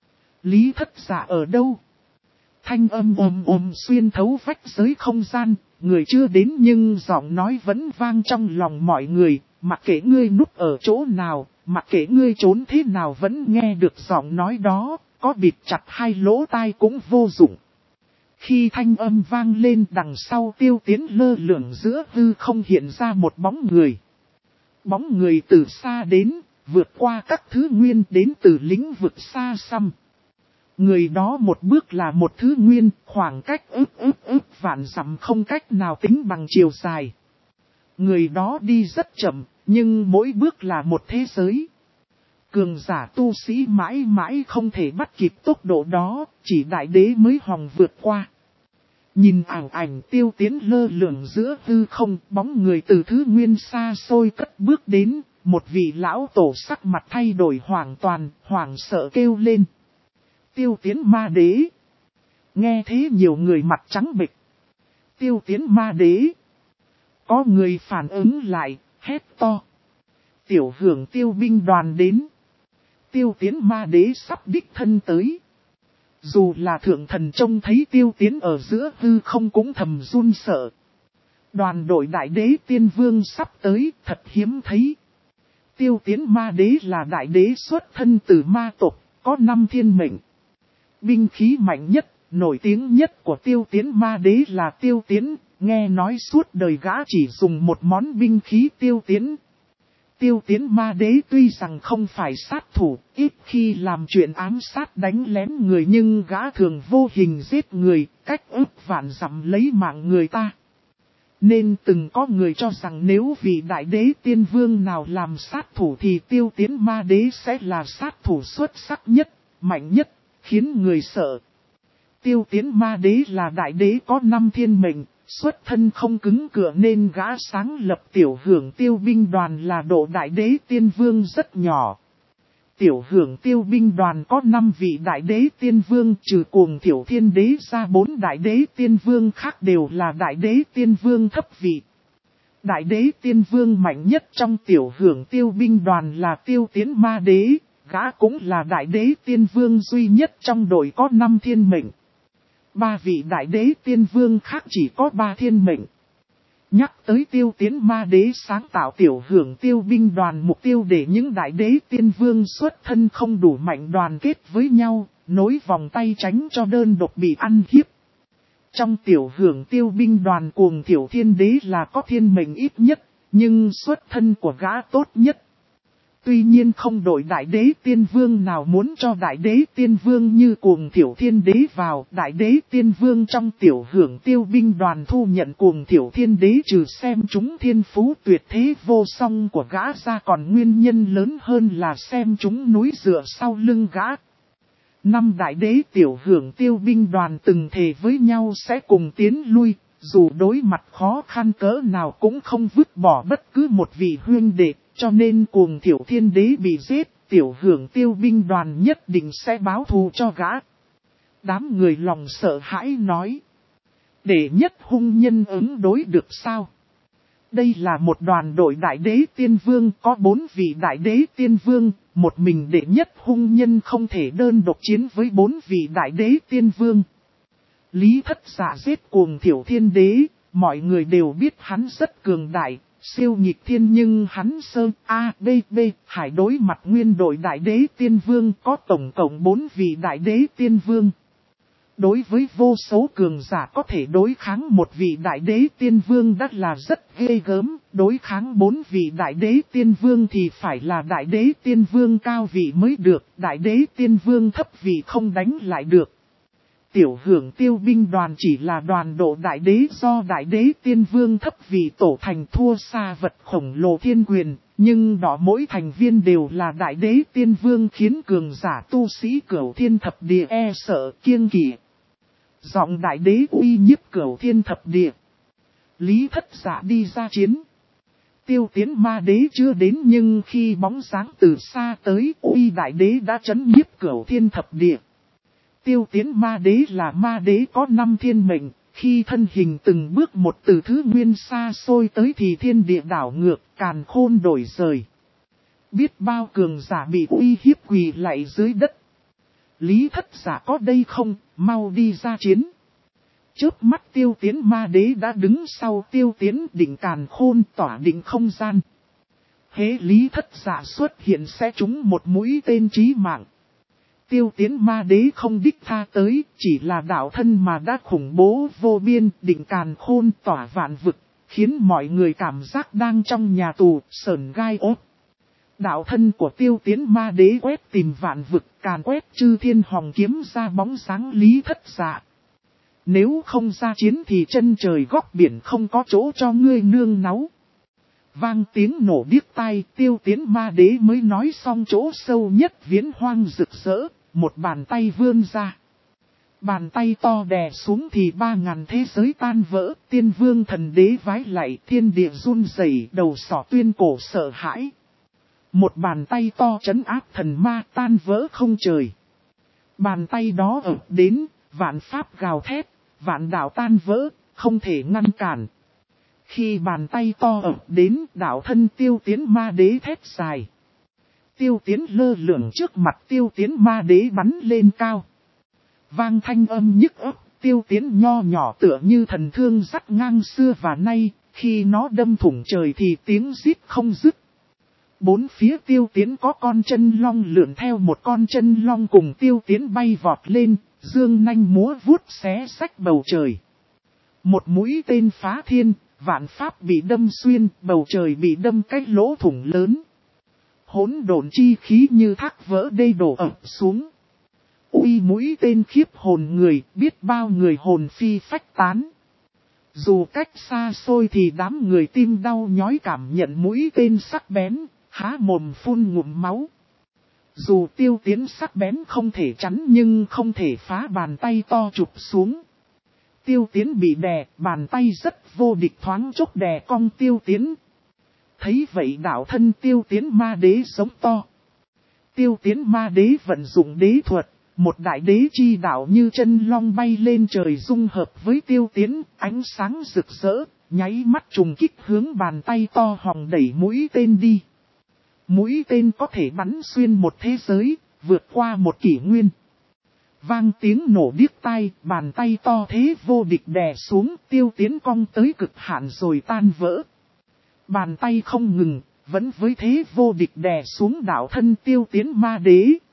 Lý Thất Giả ở đâu? Thanh âm ồm xuyên thấu vách giới không gian, người chưa đến nhưng giọng nói vẫn vang trong lòng mọi người, mặc kệ ngươi núp ở chỗ nào, mặc kệ ngươi trốn thế nào vẫn nghe được giọng nói đó, có bịt chặt hai lỗ tai cũng vô dụng. Khi thanh âm vang lên đằng sau Tiêu Tiến lơ lửng giữa hư không hiện ra một bóng người. Bóng người từ xa đến, vượt qua các thứ nguyên đến từ lĩnh vực xa xăm. Người đó một bước là một thứ nguyên, khoảng cách ức vạn dặm không cách nào tính bằng chiều dài. Người đó đi rất chậm, nhưng mỗi bước là một thế giới. Cường giả tu sĩ mãi mãi không thể bắt kịp tốc độ đó, chỉ đại đế mới hòng vượt qua. Nhìn ảo ảnh Tiêu Tiến lơ lửng giữa hư không, bóng người từ thứ nguyên xa xôi cất bước đến, một vị lão tổ sắc mặt thay đổi hoàn toàn, hoảng sợ kêu lên. Tiêu Tiến Ma Đế. Nghe thế nhiều người mặt trắng bệch. Tiêu Tiến Ma Đế. Có người phản ứng lại, hét to. Tiểu hưởng tiêu binh đoàn đến. Tiêu Tiến Ma Đế sắp đích thân tới. Dù là thượng thần trông thấy Tiêu Tiến ở giữa hư không cũng thầm run sợ. Đoàn đội đại đế tiên vương sắp tới, thật hiếm thấy. Tiêu Tiến Ma Đế là đại đế xuất thân từ ma tộc, có 5 thiên mệnh. Binh khí mạnh nhất, nổi tiếng nhất của Tiêu Tiến Ma Đế là Tiêu Tiến, nghe nói suốt đời gã chỉ dùng một món binh khí Tiêu Tiến. Tiêu Tiến Ma Đế tuy rằng không phải sát thủ, ít khi làm chuyện ám sát đánh lén người nhưng gã thường vô hình giết người, cách ức vạn dặm lấy mạng người ta. Nên từng có người cho rằng nếu vị đại đế tiên vương nào làm sát thủ thì Tiêu Tiến Ma Đế sẽ là sát thủ xuất sắc nhất, mạnh nhất, khiến người sợ. Tiêu Tiến Ma Đế là đại đế có 5 thiên mệnh, xuất thân không cứng cựa nên gã sáng lập tiểu hưởng tiêu binh đoàn là độ đại đế tiên vương rất nhỏ. Tiểu hưởng tiêu binh đoàn có 5 vị đại đế tiên vương, trừ Cuồng Thiểu Thiên Đế ra 4 đại đế tiên vương khác đều là đại đế tiên vương thấp vị. Đại đế tiên vương mạnh nhất trong tiểu hưởng tiêu binh đoàn là Tiêu Tiến Ma Đế, gã cũng là đại đế tiên vương duy nhất trong đội có 5 thiên mệnh. 3 vị đại đế tiên vương khác chỉ có 3 thiên mệnh. Nhắc tới Tiêu Tiến Ma Đế sáng tạo tiểu hưởng tiêu binh đoàn, mục tiêu để những đại đế tiên vương xuất thân không đủ mạnh đoàn kết với nhau, nối vòng tay tránh cho đơn độc bị ăn hiếp. Trong tiểu hưởng tiêu binh đoàn Cuồng Thiểu Thiên Đế là có thiên mệnh ít nhất, nhưng xuất thân của gã tốt nhất. Tuy nhiên không đội đại đế tiên vương nào muốn cho đại đế tiên vương như Cuồng Thiểu Thiên Đế vào. Đại đế tiên vương trong tiểu hưởng tiêu binh đoàn thu nhận Cuồng Thiểu Thiên Đế trừ xem chúng thiên phú tuyệt thế vô song của gã ra còn nguyên nhân lớn hơn là xem chúng núi dựa sau lưng gã. Năm đại đế tiểu hưởng tiêu binh đoàn từng thề với nhau sẽ cùng tiến lui, dù đối mặt khó khăn cỡ nào cũng không vứt bỏ bất cứ một vị huynh đệ, cho nên cuồng Thiểu Thiên đế bị giết, tiểu hưởng tiêu binh đoàn nhất định sẽ báo thù cho gã. Đám người lòng sợ hãi nói. Để nhất hung nhân ứng đối được sao? Đây là một đoàn đội đại đế tiên vương, có 4 vị đại đế tiên vương, một mình đệ nhất hung nhân không thể đơn độc chiến với 4 vị đại đế tiên vương. Lý Thất Dạ giết cuồng Thiểu Thiên đế, mọi người đều biết hắn rất cường đại, siêu nghịch thiên, nhưng hắn sơ B hải đối mặt nguyên đội đại đế tiên vương, có tổng cộng 4 vị đại đế tiên vương. Đối với vô số cường giả có thể đối kháng một vị đại đế tiên vương đã là rất ghê gớm, đối kháng 4 vị đại đế tiên vương thì phải là đại đế tiên vương cao vị mới được, đại đế tiên vương thấp vị không đánh lại được. Tiểu hưởng tiêu binh đoàn chỉ là đoàn độ đại đế do đại đế tiên vương thấp vị tổ thành, thua xa vật khổng lồ thiên quyền, nhưng đó mỗi thành viên đều là đại đế tiên vương, khiến cường giả tu sĩ Cửu Thiên Thập Địa e sợ kiêng kỵ. Giọng đại đế uy nhiếp Cửu Thiên Thập Địa. Lý Thất Dạ đi ra chiến. Tiêu Tiến ma đế chưa đến, nhưng khi bóng dáng từ xa tới, uy đại đế đã chấn nhiếp Cửu Thiên Thập Địa. Tiêu Tiến ma đế là ma đế có 5 thiên mệnh, khi thân hình từng bước một từ thứ nguyên xa xôi tới thì thiên địa đảo ngược, càn khôn đổi rời. Biết bao cường giả bị uy hiếp quỳ lạy dưới đất. Lý Thất Dạ có đây không, mau đi ra chiến. Chớp mắt Tiêu Tiến ma đế đã đứng sau Tiêu Tiến định càn khôn tỏa định không gian. Hễ Lý Thất Dạ xuất hiện sẽ trúng một mũi tên chí mạng. Tiêu Tiến ma đế không đích tha tới, chỉ là đạo thân mà đã khủng bố vô biên, định càn khôn tỏa vạn vực, khiến mọi người cảm giác đang trong nhà tù, sởn gai ốt. Đạo thân của Tiêu Tiến ma đế quét tìm vạn vực, càn quét chư thiên hồng kiếm ra bóng sáng Lý Thất Dạ. Nếu không ra chiến thì chân trời góc biển không có chỗ cho ngươi nương náu. Vang tiếng nổ điếc tai, Tiêu Tiến ma đế mới nói xong, chỗ sâu nhất viễn hoang rực rỡ, một bàn tay vươn ra. Bàn tay to đè xuống thì 3000 thế giới tan vỡ, tiên vương thần đế vái lạy, thiên địa run rẩy, đầu sỏ tuyên cổ sợ hãi. Một bàn tay to trấn áp thần ma, tan vỡ không trời. Bàn tay đó ập đến, vạn pháp gào thét, vạn đạo tan vỡ, không thể ngăn cản. Khi bàn tay to ập đến, đạo thân Tiêu Tiến ma đế thét dài. Tiêu Tiến lơ lửng trước mặt Tiêu Tiến ma đế bắn lên cao. Vang thanh âm nhức óc, Tiêu Tiến nho nhỏ tựa như thần thương dắt ngang xưa và nay, khi nó đâm thủng trời thì tiếng rít không dứt. Bốn phía Tiêu Tiến có con chân long lượn theo một con chân long cùng Tiêu Tiến bay vọt lên, dương nanh múa vuốt xé xách bầu trời. Một mũi tên phá thiên, vạn pháp bị đâm xuyên, bầu trời bị đâm cái lỗ thủng lớn. Hỗn độn chi khí như thác vỡ đê đổ ập xuống. Uy mũi tên khiếp hồn người, biết bao người hồn phi phách tán. Dù cách xa xôi thì đám người tim đau nhói cảm nhận mũi tên sắc bén, há mồm phun ngụm máu. Dù Tiêu Tiến sắc bén không thể chắn nhưng không thể phá bàn tay to chụp xuống. Tiêu Tiến bị đè, bàn tay rất vô địch thoáng chốc đè cong Tiêu Tiến. Thấy vậy đạo thân Tiêu Tiến ma đế giống to. Tiêu Tiến ma đế vận dụng đế thuật, một đại đế chi đạo như chân long bay lên trời dung hợp với Tiêu Tiến, ánh sáng rực rỡ, nháy mắt trùng kích hướng bàn tay to hòng đẩy mũi tên đi. Mũi tên có thể bắn xuyên một thế giới, vượt qua một kỷ nguyên. Vang tiếng nổ điếc tai, bàn tay to thế vô địch đè xuống, Tiêu Tiến cong tới cực hạn rồi tan vỡ. Bàn tay không ngừng, vẫn với thế vô địch đè xuống đạo thân Tiêu Tiến ma đế.